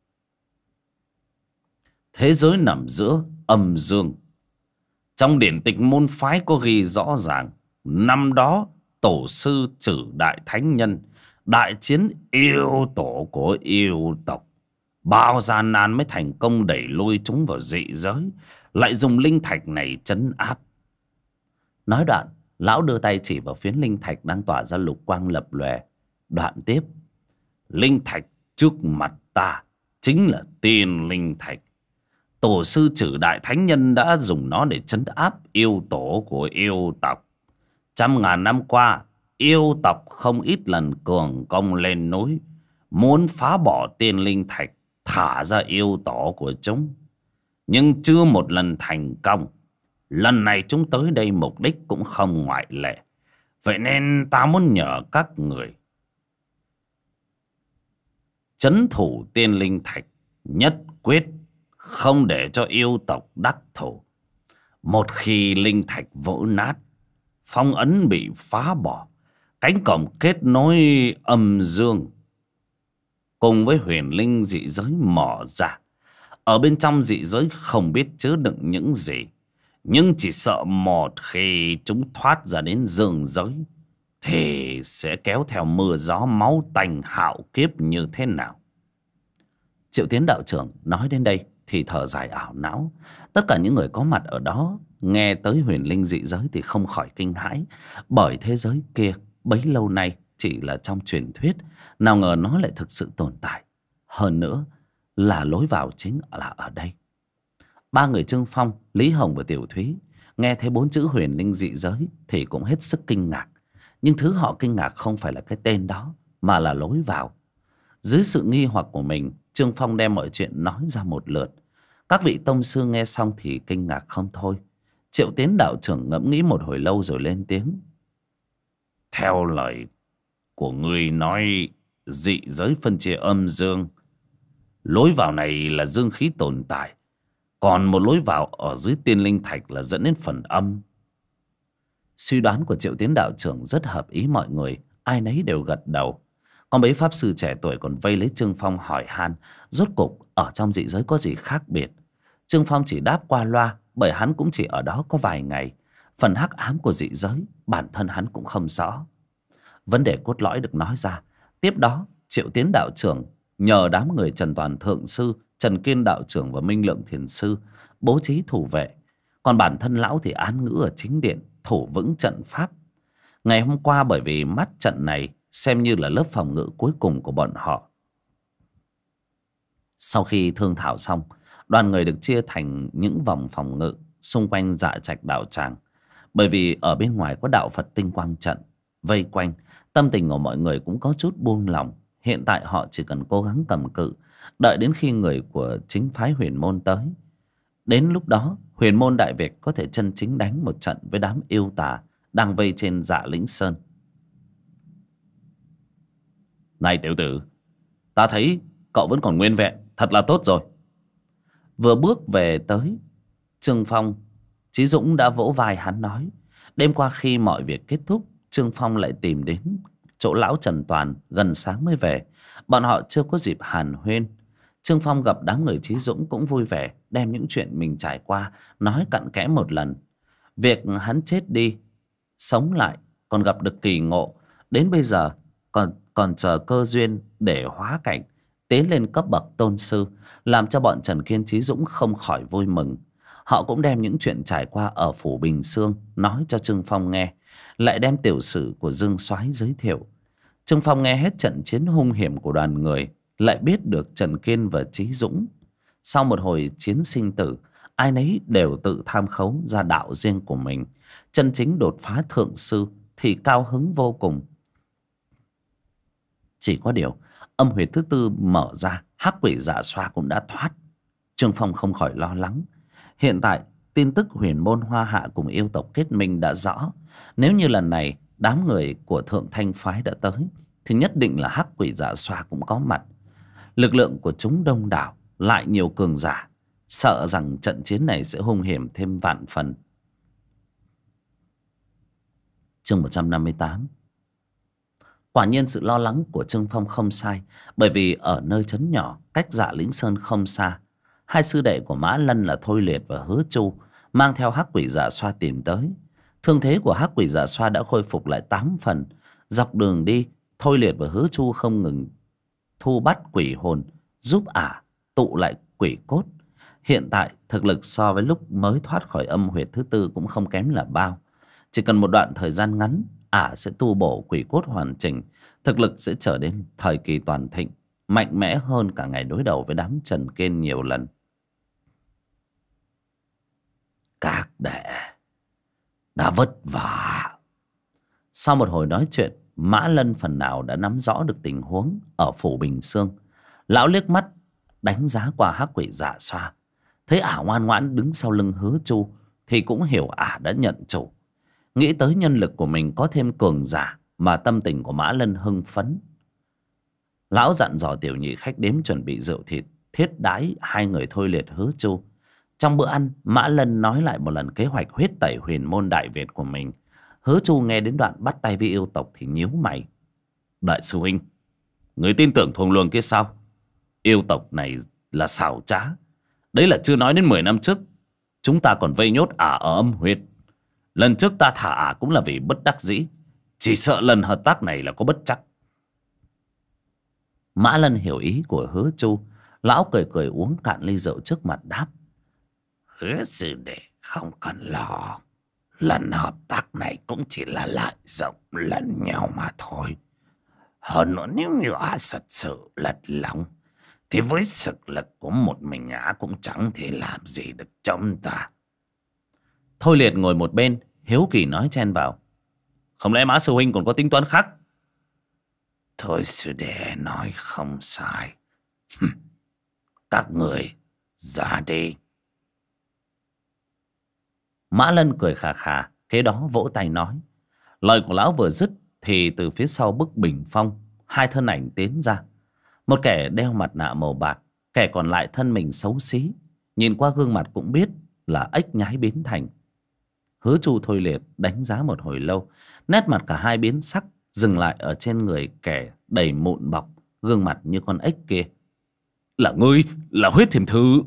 Thế giới nằm giữa âm dương. Trong điển tịch môn phái có ghi rõ ràng, năm đó tổ sư Trử Đại Thánh Nhân đại chiến yêu tổ của yêu tộc. Bao gian nan mới thành công đẩy lui chúng vào dị giới, lại dùng linh thạch này trấn áp. Nói đoạn, lão đưa tay chỉ vào phiến linh thạch đang tỏa ra lục quang lập lòe. Đoạn tiếp: linh thạch trước mặt ta chính là tiên linh thạch. Tổ sư Trử Đại Thánh Nhân đã dùng nó để trấn áp yêu tổ của yêu tộc. Trăm ngàn năm qua, yêu tộc không ít lần cường công lên núi, muốn phá bỏ tiên linh thạch, thả ra yêu tổ của chúng, nhưng chưa một lần thành công. Lần này chúng tới đây mục đích cũng không ngoại lệ. Vậy nên ta muốn nhờ các người trấn thủ tiên linh thạch, nhất quyết không để cho yêu tộc đắc thủ. Một khi linh thạch vỡ nát, phong ấn bị phá bỏ, cánh cổng kết nối âm dương cùng với huyền linh dị giới mở ra. Ở bên trong dị giới không biết chứa đựng những gì, nhưng chỉ sợ một khi chúng thoát ra đến dương giới thì sẽ kéo theo mưa gió máu tanh hạo kiếp như thế nào. Triệu Tiến đạo trưởng nói đến đây thì thở dài ảo não. Tất cả những người có mặt ở đó nghe tới huyền linh dị giới thì không khỏi kinh hãi, bởi thế giới kia bấy lâu nay chỉ là trong truyền thuyết, nào ngờ nó lại thực sự tồn tại. Hơn nữa là lối vào chính là ở đây. Ba người Trương Phong, Lý Hồng và Tiểu Thúy nghe thấy 4 chữ huyền linh dị giới thì cũng hết sức kinh ngạc. Nhưng thứ họ kinh ngạc không phải là cái tên đó, mà là lối vào. Dưới sự nghi hoặc của mình, Trương Phong đem mọi chuyện nói ra một lượt. Các vị tông sư nghe xong thì kinh ngạc không thôi. Triệu Tiến đạo trưởng ngẫm nghĩ một hồi lâu rồi lên tiếng: theo lời của ngươi nói, dị giới phân chia âm dương. Lối vào này là dương khí tồn tại, còn một lối vào ở dưới tiên linh thạch là dẫn đến phần âm. Suy đoán của Triệu Tiến đạo trưởng rất hợp ý mọi người, ai nấy đều gật đầu. Còn mấy pháp sư trẻ tuổi còn vây lấy Trương Phong hỏi han rốt cục ở trong dị giới có gì khác biệt. Trương Phong chỉ đáp qua loa, bởi hắn cũng chỉ ở đó có vài ngày. Phần hắc ám của dị giới bản thân hắn cũng không rõ. Vấn đề cốt lõi được nói ra. Tiếp đó Triệu Tiến đạo trưởng nhờ đám người Trần Toàn Thượng Sư, Trần Kiên đạo trưởng và Minh Lượng Thiền Sư bố trí thủ vệ. Còn bản thân lão thì án ngữ ở chính điện, thủ vững trận pháp. Ngày hôm qua bởi vì mắt trận này xem như là lớp phòng ngự cuối cùng của bọn họ. Sau khi thương thảo xong, đoàn người được chia thành những vòng phòng ngự xung quanh dạ trạch đạo tràng. Bởi vì ở bên ngoài có đạo Phật tinh quang trận vây quanh, tâm tình của mọi người cũng có chút buông lỏng. Hiện tại họ chỉ cần cố gắng cầm cự, đợi đến khi người của chính phái Huyền Môn tới. Đến lúc đó, Huyền Môn Đại Việt có thể chân chính đánh một trận với đám yêu tà đang vây trên Dạ Lĩnh Sơn. Này tiểu tử, ta thấy cậu vẫn còn nguyên vẹn, thật là tốt rồi. Vừa bước về tới Trương Phong, Chí Dũng đã vỗ vai hắn nói. Đêm qua khi mọi việc kết thúc, Trương Phong lại tìm đến chỗ lão Trần Toàn, gần sáng mới về. Bọn họ chưa có dịp hàn huyên. Trương Phong gặp đám người Chí Dũng cũng vui vẻ, đem những chuyện mình trải qua nói cặn kẽ một lần. Việc hắn chết đi sống lại, còn gặp được kỳ ngộ, đến bây giờ còn chờ cơ duyên để hóa cảnh tiến lên cấp bậc tôn sư, làm cho bọn Trần Kiên, Chí Dũng không khỏi vui mừng. Họ cũng đem những chuyện trải qua ở phủ Bình Xương nói cho Trương Phong nghe, lại đem tiểu sử của Dương Soái giới thiệu. Trương Phong nghe hết trận chiến hung hiểm của đoàn người, lại biết được Trần Kiên và Chí Dũng sau một hồi chiến sinh tử, ai nấy đều tự tham khấu ra đạo riêng của mình, chân chính đột phá thượng sư thì cao hứng vô cùng. Chỉ có điều âm huyệt thứ tư mở ra, hắc quỷ Dạ Xoa cũng đã thoát. Trương Phong không khỏi lo lắng. Hiện tại tin tức Huyền Môn Hoa Hạ cùng yêu tộc kết minh đã rõ. Nếu như lần này đám người của Thượng Thanh phái đã tới, thì nhất định là hắc quỷ Dạ Xoa cũng có mặt. Lực lượng của chúng đông đảo, lại nhiều cường giả, sợ rằng trận chiến này sẽ hung hiểm thêm vạn phần. Chương 158. Quả nhiên sự lo lắng của Trương Phong không sai, bởi vì ở nơi trấn nhỏ cách Dạ Lĩnh Sơn không xa, hai sư đệ của Mã Lân là Thôi Liệt và Hứa Chu mang theo hắc quỷ Dạ Xoa tìm tới. Thương thế của hắc quỷ Dạ Xoa đã khôi phục lại 8 phần. Dọc đường đi, Thôi Liệt và Hứa Chu không ngừng thu bắt quỷ hồn, giúp ả tụ lại quỷ cốt. Hiện tại thực lực so với lúc mới thoát khỏi âm huyệt thứ tư cũng không kém là bao. Chỉ cần một đoạn thời gian ngắn, ả sẽ tu bổ quỷ cốt hoàn chỉnh, thực lực sẽ trở đến thời kỳ toàn thịnh, mạnh mẽ hơn cả ngày đối đầu với đám Trần Kiên nhiều lần. Các đệ đã vất vả. Sau một hồi nói chuyện, Mã Lân phần nào đã nắm rõ được tình huống ở phủ Bình Xương. Lão liếc mắt đánh giá qua hắc quỷ Dạ Xoa, thấy ả ngoan ngoãn đứng sau lưng Hứa Chu thì cũng hiểu ả đã nhận chủ. Nghĩ tới nhân lực của mình có thêm cường giả, mà tâm tình của Mã Lân hưng phấn. Lão dặn dò tiểu nhị khách đếm chuẩn bị rượu thịt, thiết đãi hai người Thôi Liệt, Hứa Chu. Trong bữa ăn, Mã Lân nói lại một lần kế hoạch huyết tẩy Huyền Môn Đại Việt của mình. Hứa Chu nghe đến đoạn bắt tay với yêu tộc thì nhíu mày. Đại sư huynh, người tin tưởng thuồng luồng kia sao? Yêu tộc này là xảo trá. Đấy là chưa nói đến 10 năm trước chúng ta còn vây nhốt ả ở âm huyệt. Lần trước ta thả ả cũng là vì bất đắc dĩ, chỉ sợ lần hợp tác này là có bất trắc. Mã Lân hiểu ý của Hứa Chu. Lão cười cười uống cạn ly rượu trước mặt đáp. Hứa sư đệ không cần lo, lần hợp tác này cũng chỉ là lợi dụng lẫn nhau mà thôi. Hơn nữa nếu như ả thật sự lật lỏng thì với thực lực của một mình ả cũng chẳng thể làm gì được chúng ta. Thôi Liệt ngồi một bên hiếu kỳ nói chen vào. Không lẽ Mã sư huynh còn có tính toán khác? Thôi sư đệ nói không sai. Các người ra đi. Mã Lân cười khà khà, kế đó vỗ tay nói. Lời của lão vừa dứt thì từ phía sau bức bình phong, hai thân ảnh tiến ra. Một kẻ đeo mặt nạ màu bạc, kẻ còn lại thân mình xấu xí, nhìn qua gương mặt cũng biết là ếch nhái biến thành. Hứa Chu, Thôi Liệt đánh giá một hồi lâu, nét mặt cả hai biến sắc, dừng lại ở trên người kẻ đầy mụn bọc, gương mặt như con ếch kia. Là ngươi, là Huyết Thiềm Thư.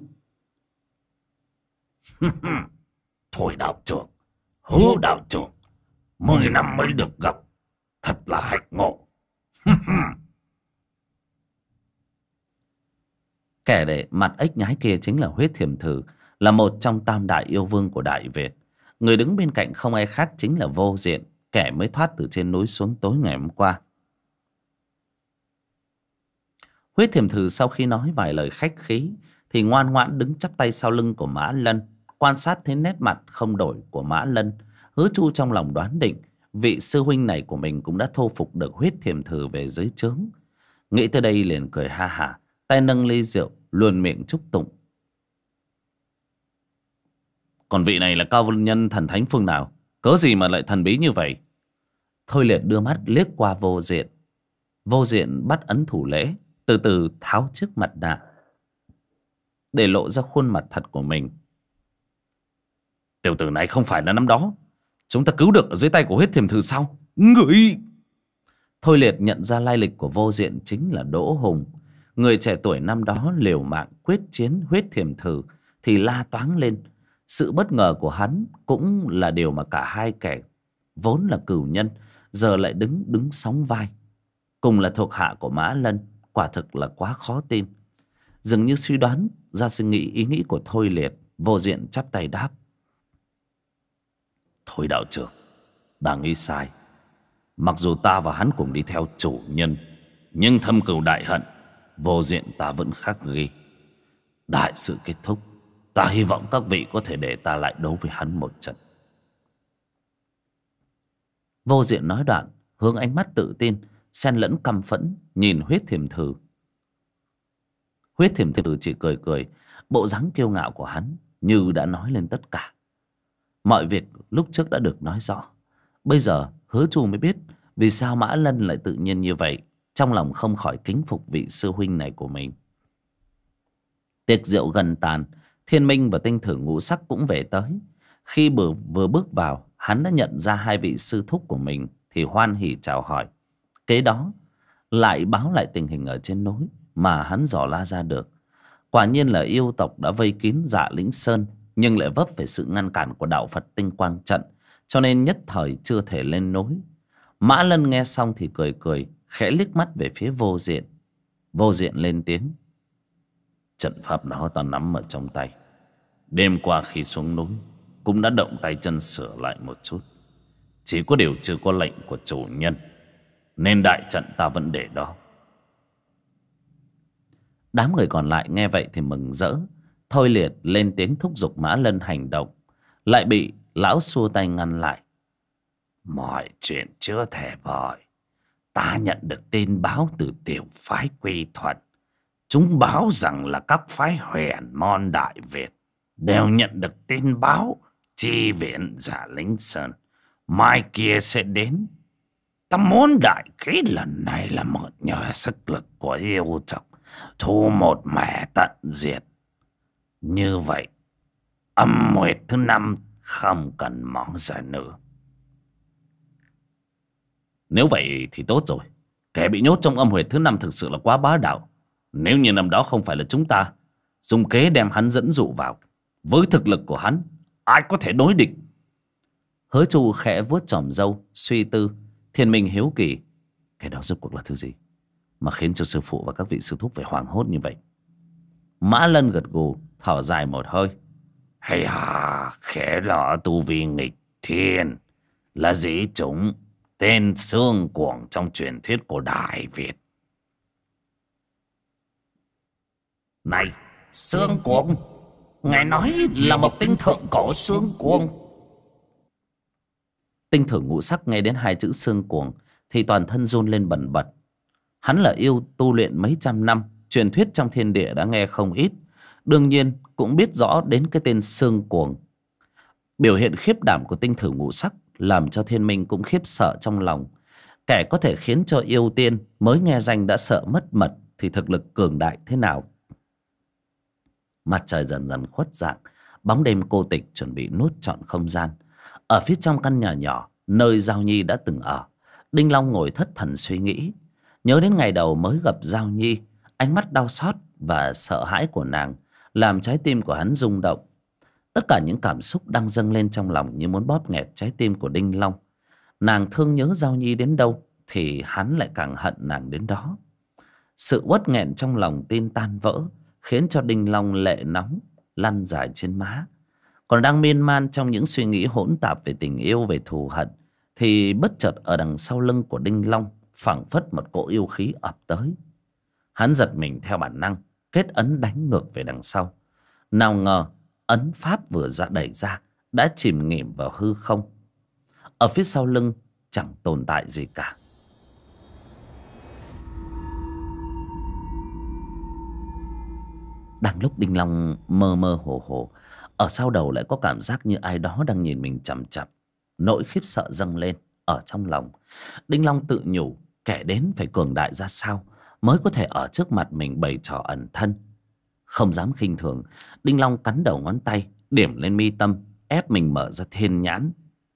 Thôi đạo trưởng, Hứa đạo trưởng, 10 năm mới được gặp, thật là hạnh ngộ. Kẻ để mặt ếch nhái kia chính là Huyết Thiềm Thư, là một trong tam đại yêu vương của Đại Việt. Người đứng bên cạnh không ai khác chính là Vô Diện, kẻ mới thoát từ trên núi xuống tối ngày hôm qua. Huyết Thiềm Thử sau khi nói vài lời khách khí thì ngoan ngoãn đứng chắp tay sau lưng của Mã Lân. Quan sát thấy nét mặt không đổi của Mã Lân, Hứa Chu trong lòng đoán định vị sư huynh này của mình cũng đã thô phục được Huyết Thiềm Thử về dưới trướng. Nghĩ tới đây liền cười ha hả, tay nâng ly rượu luồn miệng chúc tụng. Còn vị này là cao nhân thần thánh phương nào, cớ gì mà lại thần bí như vậy? Thôi Liệt đưa mắt liếc qua Vô Diện. Vô Diện bắt ấn thủ lễ, từ từ tháo chiếc mặt nạ để lộ ra khuôn mặt thật của mình. Tiểu tử này không phải là năm đó chúng ta cứu được ở dưới tay của Huyết Thiềm Thử sao? Người... Thôi Liệt nhận ra lai lịch của Vô Diện chính là Đỗ Hùng. Người trẻ tuổi năm đó liều mạng quyết chiến Huyết Thiềm Thử thì la toáng lên. Sự bất ngờ của hắn cũng là điều mà cả hai kẻ vốn là cừu nhân giờ lại đứng sóng vai. Cùng là thuộc hạ của Mã Lân, quả thực là quá khó tin. Dường như suy đoán ra ý nghĩ của Thôi Liệt, Vô Diện chắp tay đáp. Thôi đạo trưởng, ta nghĩ sai. Mặc dù ta và hắn cùng đi theo chủ nhân, nhưng thâm cừu đại hận, Vô Diện ta vẫn khắc ghi. Đại sự kết thúc, ta hy vọng các vị có thể để ta lại đấu với hắn một trận. Vô Diện nói đoạn, hướng ánh mắt tự tin xen lẫn căm phẫn nhìn Huyết Thiềm Thử. Huyết Thiềm Thử chỉ cười cười, bộ dáng kiêu ngạo của hắn như đã nói lên tất cả. Mọi việc lúc trước đã được nói rõ. Bây giờ Hứa Chu mới biết vì sao Mã Lân lại tự nhiên như vậy. Trong lòng không khỏi kính phục vị sư huynh này của mình. Tiệc rượu gần tàn, Thiên Minh và Tinh Thử Ngũ Sắc cũng về tới. Khi vừa bước vào, hắn đã nhận ra hai vị sư thúc của mình thì hoan hỉ chào hỏi. Kế đó lại báo lại tình hình ở trên núi mà hắn dò la ra được. Quả nhiên là yêu tộc đã vây kín Dạ Lĩnh Sơn, nhưng lại vấp phải sự ngăn cản của đạo Phật Tinh Quang Trận, cho nên nhất thời chưa thể lên núi. Mã Lân nghe xong thì cười cười, khẽ liếc mắt về phía Vô Diện. Vô Diện lên tiếng. Trận pháp đó ta nắm ở trong tay. Đêm qua khi xuống núi cũng đã động tay chân sửa lại một chút. Chỉ có điều chưa có lệnh của chủ nhân, nên đại trận ta vẫn để đó. Đám người còn lại nghe vậy thì mừng rỡ. Thôi Liệt lên tiếng thúc giục Mã Lân hành động, lại bị lão xua tay ngăn lại. Mọi chuyện chưa thể vội. Ta nhận được tin báo từ tiểu phái Quy Thuận. Chúng báo rằng là các phái Huyền Môn Đại Việt đều nhận được tin báo chi viện Dạ Lĩnh Sơn mai kia sẽ đến. Ta muốn đại ký lần này là mượn nhờ sức lực của yêu tộc thu một mẻ tận diệt. Như vậy âm nguyệt thứ 5 không cần mong ra nữa. Nếu vậy thì tốt rồi. Kẻ bị nhốt trong âm huyệt thứ 5 thực sự là quá bá đạo. Nếu như năm đó không phải là chúng ta dùng kế đem hắn dẫn dụ vào, với thực lực của hắn, ai có thể đối địch? Hứa Chu khẽ vuốt chòm râu suy tư. Thiên Minh hiếu kỳ, cái đó rốt cuộc là thứ gì mà khiến cho sư phụ và các vị sư thúc phải hoảng hốt như vậy? Mã Lân gật gù, thở dài một hơi. Hay à, khẽ lọ tu vi nghịch thiên, là dĩ chủng tên Xương Cuồng trong truyền thuyết của Đại Việt. Này, Xương Cuồng, ngài nói là một tinh thượng cổ Xương Cuồng. Tinh Thử Ngũ Sắc nghe đến hai chữ Xương Cuồng thì toàn thân run lên bần bật. Hắn là yêu tu luyện mấy trăm năm, truyền thuyết trong thiên địa đã nghe không ít, đương nhiên cũng biết rõ đến cái tên Xương Cuồng. Biểu hiện khiếp đảm của Tinh Thử Ngũ Sắc làm cho Thiên Minh cũng khiếp sợ trong lòng. Kẻ có thể khiến cho yêu tiên mới nghe danh đã sợ mất mật thì thực lực cường đại thế nào? Mặt trời dần dần khuất dạng, bóng đêm cô tịch chuẩn bị nuốt trọn không gian. Ở phía trong căn nhà nhỏ nơi Giao Nhi đã từng ở, Đinh Long ngồi thất thần suy nghĩ. Nhớ đến ngày đầu mới gặp Giao Nhi, ánh mắt đau xót và sợ hãi của nàng làm trái tim của hắn rung động. Tất cả những cảm xúc đang dâng lên trong lòng như muốn bóp nghẹt trái tim của Đinh Long. Nàng thương nhớ Giao Nhi đến đâu thì hắn lại càng hận nàng đến đó. Sự uất nghẹn trong lòng tin tan vỡ khiến cho Đinh Long lệ nóng lăn dài trên má. Còn đang miên man trong những suy nghĩ hỗn tạp về tình yêu, về thù hận, thì bất chợt ở đằng sau lưng của Đinh Long phảng phất một cỗ yêu khí ập tới. Hắn giật mình theo bản năng, kết ấn đánh ngược về đằng sau. Nào ngờ ấn pháp vừa đẩy ra đã chìm nghỉm vào hư không. Ở phía sau lưng chẳng tồn tại gì cả. Đang lúc Đinh Long mơ mơ hồ hồ, ở sau đầu lại có cảm giác như ai đó đang nhìn mình chằm chằm. Nỗi khiếp sợ dâng lên ở trong lòng. Đinh Long tự nhủ kẻ đến phải cường đại ra sao mới có thể ở trước mặt mình bày trò ẩn thân. Không dám khinh thường, Đinh Long cắn đầu ngón tay, điểm lên mi tâm, ép mình mở ra thiên nhãn.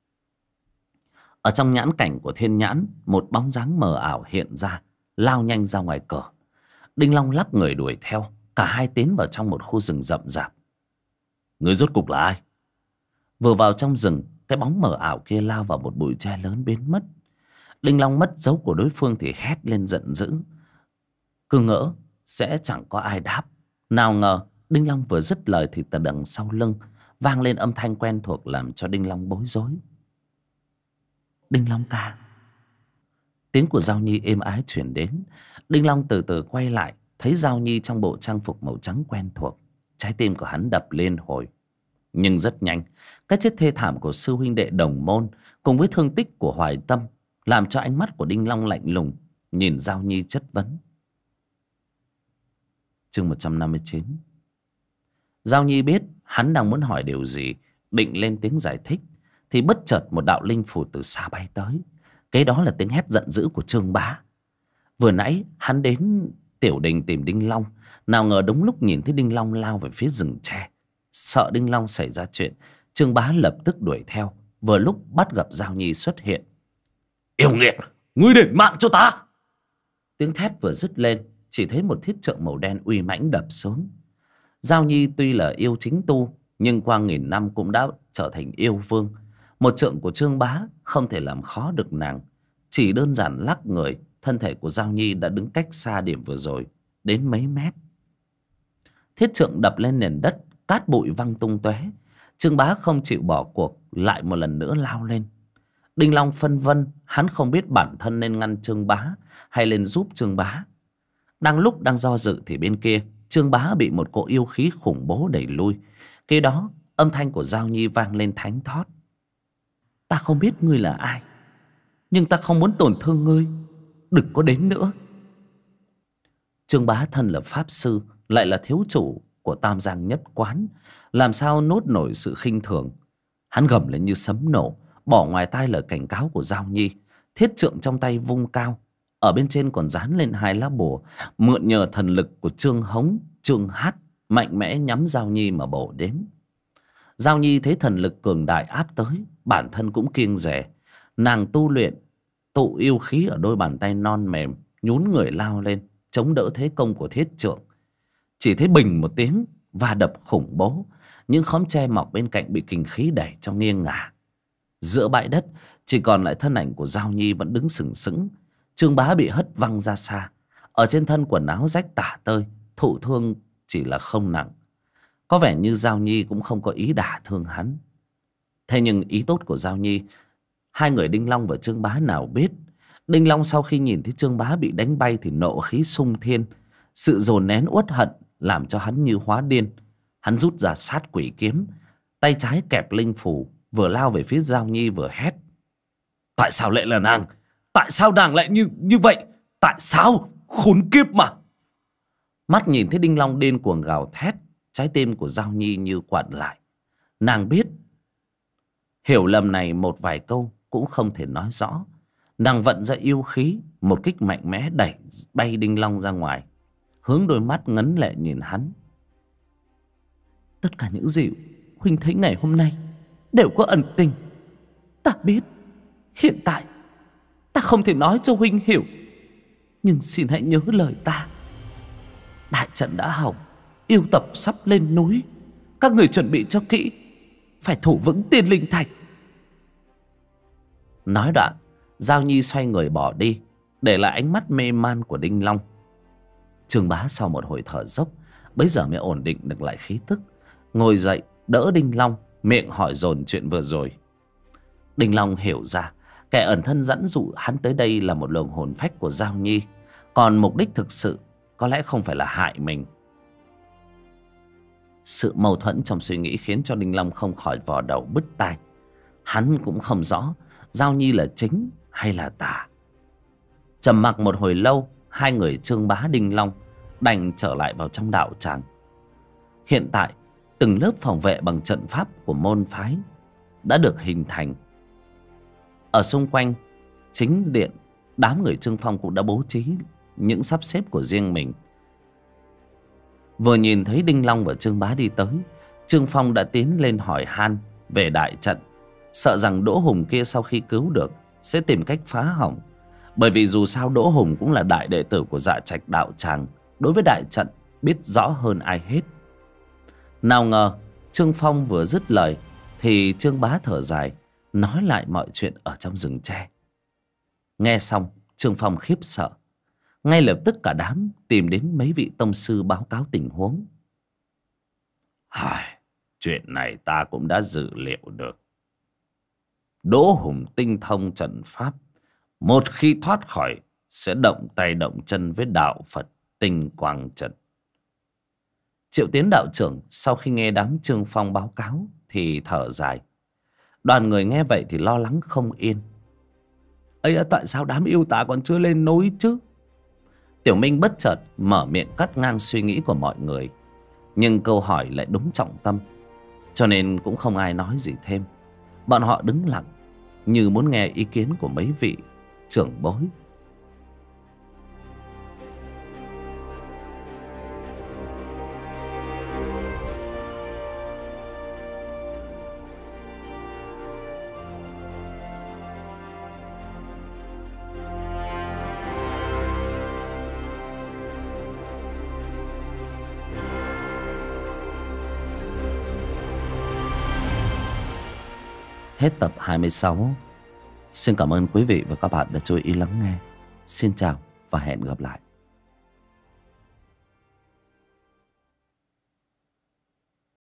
Ở trong nhãn cảnh của thiên nhãn, một bóng dáng mờ ảo hiện ra, lao nhanh ra ngoài cửa. Đinh Long lắc người đuổi theo, cả hai tiến vào trong một khu rừng rậm rạp. Người rốt cục là ai? Vừa vào trong rừng, cái bóng mờ ảo kia lao vào một bụi tre lớn biến mất. Đinh Long mất dấu của đối phương thì hét lên giận dữ. Cứ ngỡ sẽ chẳng có ai đáp. Nào ngờ Đinh Long vừa dứt lời thì từ đằng sau lưng vang lên âm thanh quen thuộc làm cho Đinh Long bối rối. Đinh Long ca. Tiếng của Giao Nhi êm ái chuyển đến. Đinh Long từ từ quay lại, thấy Giao Nhi trong bộ trang phục màu trắng quen thuộc. Trái tim của hắn đập liên hồi. Nhưng rất nhanh, cái chết thê thảm của sư huynh đệ đồng môn cùng với thương tích của Hoài Tâm làm cho ánh mắt của Đinh Long lạnh lùng, nhìn Giao Nhi chất vấn. Chương 159. Giao Nhi biết hắn đang muốn hỏi điều gì, định lên tiếng giải thích thì bất chợt một đạo linh phù từ xa bay tới. Cái đó là tiếng hét giận dữ của Trương Bá. Vừa nãy hắn đến tiểu đình tìm Đinh Long, nào ngờ đúng lúc nhìn thấy Đinh Long lao về phía rừng tre. Sợ Đinh Long xảy ra chuyện, Trương Bá lập tức đuổi theo, vừa lúc bắt gặp Giao Nhi xuất hiện. Yêu nghiệt, ngươi đền mạng cho ta! Tiếng thét vừa dứt lên, chỉ thấy một thiết trượng màu đen uy mãnh đập xuống. Giao Nhi tuy là yêu chính tu, nhưng qua nghìn năm cũng đã trở thành yêu vương. Một trượng của Trương Bá không thể làm khó được nàng. Chỉ đơn giản lắc người, thân thể của Giao Nhi đã đứng cách xa điểm vừa rồi đến mấy mét. Thiết trượng đập lên nền đất, cát bụi văng tung tóe. Trương Bá không chịu bỏ cuộc, lại một lần nữa lao lên. Đinh Long phân vân, hắn không biết bản thân nên ngăn Trương Bá hay lên giúp Trương Bá. Đang do dự thì bên kia Trương Bá bị một cỗ yêu khí khủng bố đẩy lui. Kế đó âm thanh của Giao Nhi vang lên thánh thót. Ta không biết ngươi là ai, nhưng ta không muốn tổn thương ngươi, đừng có đến nữa. Trương Bá thân là pháp sư, lại là thiếu chủ của Tam Giang Nhất Quán, làm sao nuốt nổi sự khinh thường. Hắn gầm lên như sấm nổ, bỏ ngoài tai lời cảnh cáo của Giao Nhi. Thiết trượng trong tay vung cao, ở bên trên còn dán lên hai lá bùa, mượn nhờ thần lực của Trương Hống, Trương Hát, mạnh mẽ nhắm Giao Nhi mà bổ đến. Giao Nhi thấy thần lực cường đại áp tới, bản thân cũng kiêng dè. Nàng tu luyện tụ yêu khí ở đôi bàn tay non mềm, nhún người lao lên chống đỡ thế công của thiết trượng. Chỉ thấy bình một tiếng va đập khủng bố, những khóm tre mọc bên cạnh bị kình khí đẩy cho nghiêng ngả. Giữa bãi đất chỉ còn lại thân ảnh của Giao Nhi vẫn đứng sừng sững. Trương Bá bị hất văng ra xa, ở trên thân quần áo rách tả tơi, thụ thương chỉ là không nặng. Có vẻ như Giao Nhi cũng không có ý đả thương hắn. Thế nhưng ý tốt của Giao Nhi, hai người Đinh Long và Trương Bá nào biết. Đinh Long sau khi nhìn thấy Trương Bá bị đánh bay thì nộ khí sung thiên. Sự dồn nén uất hận làm cho hắn như hóa điên. Hắn rút ra sát quỷ kiếm, tay trái kẹp linh phù, vừa lao về phía Giao Nhi vừa hét. Tại sao lại là nàng? Tại sao nàng lại như vậy? Tại sao? Khốn kiếp mà! Mắt nhìn thấy Đinh Long điên cuồng gào thét, trái tim của Giao Nhi như quặn lại. Nàng biết hiểu lầm này một vài câu cũng không thể nói rõ. Nàng vận ra yêu khí, một kích mạnh mẽ đẩy bay Đinh Long ra ngoài, hướng đôi mắt ngấn lệ nhìn hắn. Tất cả những gì huynh thấy ngày hôm nay đều có ẩn tình. Ta biết hiện tại ta không thể nói cho huynh hiểu, nhưng xin hãy nhớ lời ta. Đại trận đã hỏng, yêu tập sắp lên núi, các người chuẩn bị cho kỹ, phải thủ vững Tiên Linh Thạch. Nói đoạn, Giao Nhi xoay người bỏ đi, để lại ánh mắt mê man của Đinh Long. Trương Bá sau một hồi thở dốc, bấy giờ mới ổn định được lại khí tức, ngồi dậy đỡ Đinh Long, miệng hỏi dồn chuyện vừa rồi. Đinh Long hiểu ra kẻ ẩn thân dẫn dụ hắn tới đây là một luồng hồn phách của Giao Nhi, còn mục đích thực sự có lẽ không phải là hại mình. Sự mâu thuẫn trong suy nghĩ khiến cho Đinh Long không khỏi vò đầu bứt tai. Hắn cũng không rõ Giao Nhi là chính hay là tà. Trầm mặc một hồi lâu, hai người Trương Bá Đinh Long đành trở lại vào trong đạo tràng. Hiện tại từng lớp phòng vệ bằng trận pháp của môn phái đã được hình thành. Ở xung quanh chính điện, đám người Trương Phong cũng đã bố trí những sắp xếp của riêng mình. Vừa nhìn thấy Đinh Long và Trương Bá đi tới, Trương Phong đã tiến lên hỏi han về đại trận, sợ rằng Đỗ Hùng kia sau khi cứu được sẽ tìm cách phá hỏng. Bởi vì dù sao Đỗ Hùng cũng là đại đệ tử của Dạ Trạch đạo tràng, đối với đại trận biết rõ hơn ai hết. Nào ngờ Trương Phong vừa dứt lời thì Trương Bá thở dài nói lại mọi chuyện ở trong rừng tre. Nghe xong Trương Phong khiếp sợ, ngay lập tức cả đám tìm đến mấy vị tông sư báo cáo tình huống. Chuyện này ta cũng đã dự liệu được. Đỗ Hùng tinh thông trận pháp, một khi thoát khỏi sẽ động tay động chân với đạo Phật Tinh Quang Trận. Triệu Tiến đạo trưởng sau khi nghe đám Trương Phong báo cáo thì thở dài. Đoàn người nghe vậy thì lo lắng không yên. Ấy, tại sao đám yêu tà còn chưa lên núi chứ? Tiểu Minh bất chợt mở miệng cắt ngang suy nghĩ của mọi người. Nhưng câu hỏi lại đúng trọng tâm, cho nên cũng không ai nói gì thêm. Bọn họ đứng lặng như muốn nghe ý kiến của mấy vị trưởng bối. Hết tập 26. Xin cảm ơn quý vị và các bạn đã chú ý lắng nghe. Xin chào và hẹn gặp lại.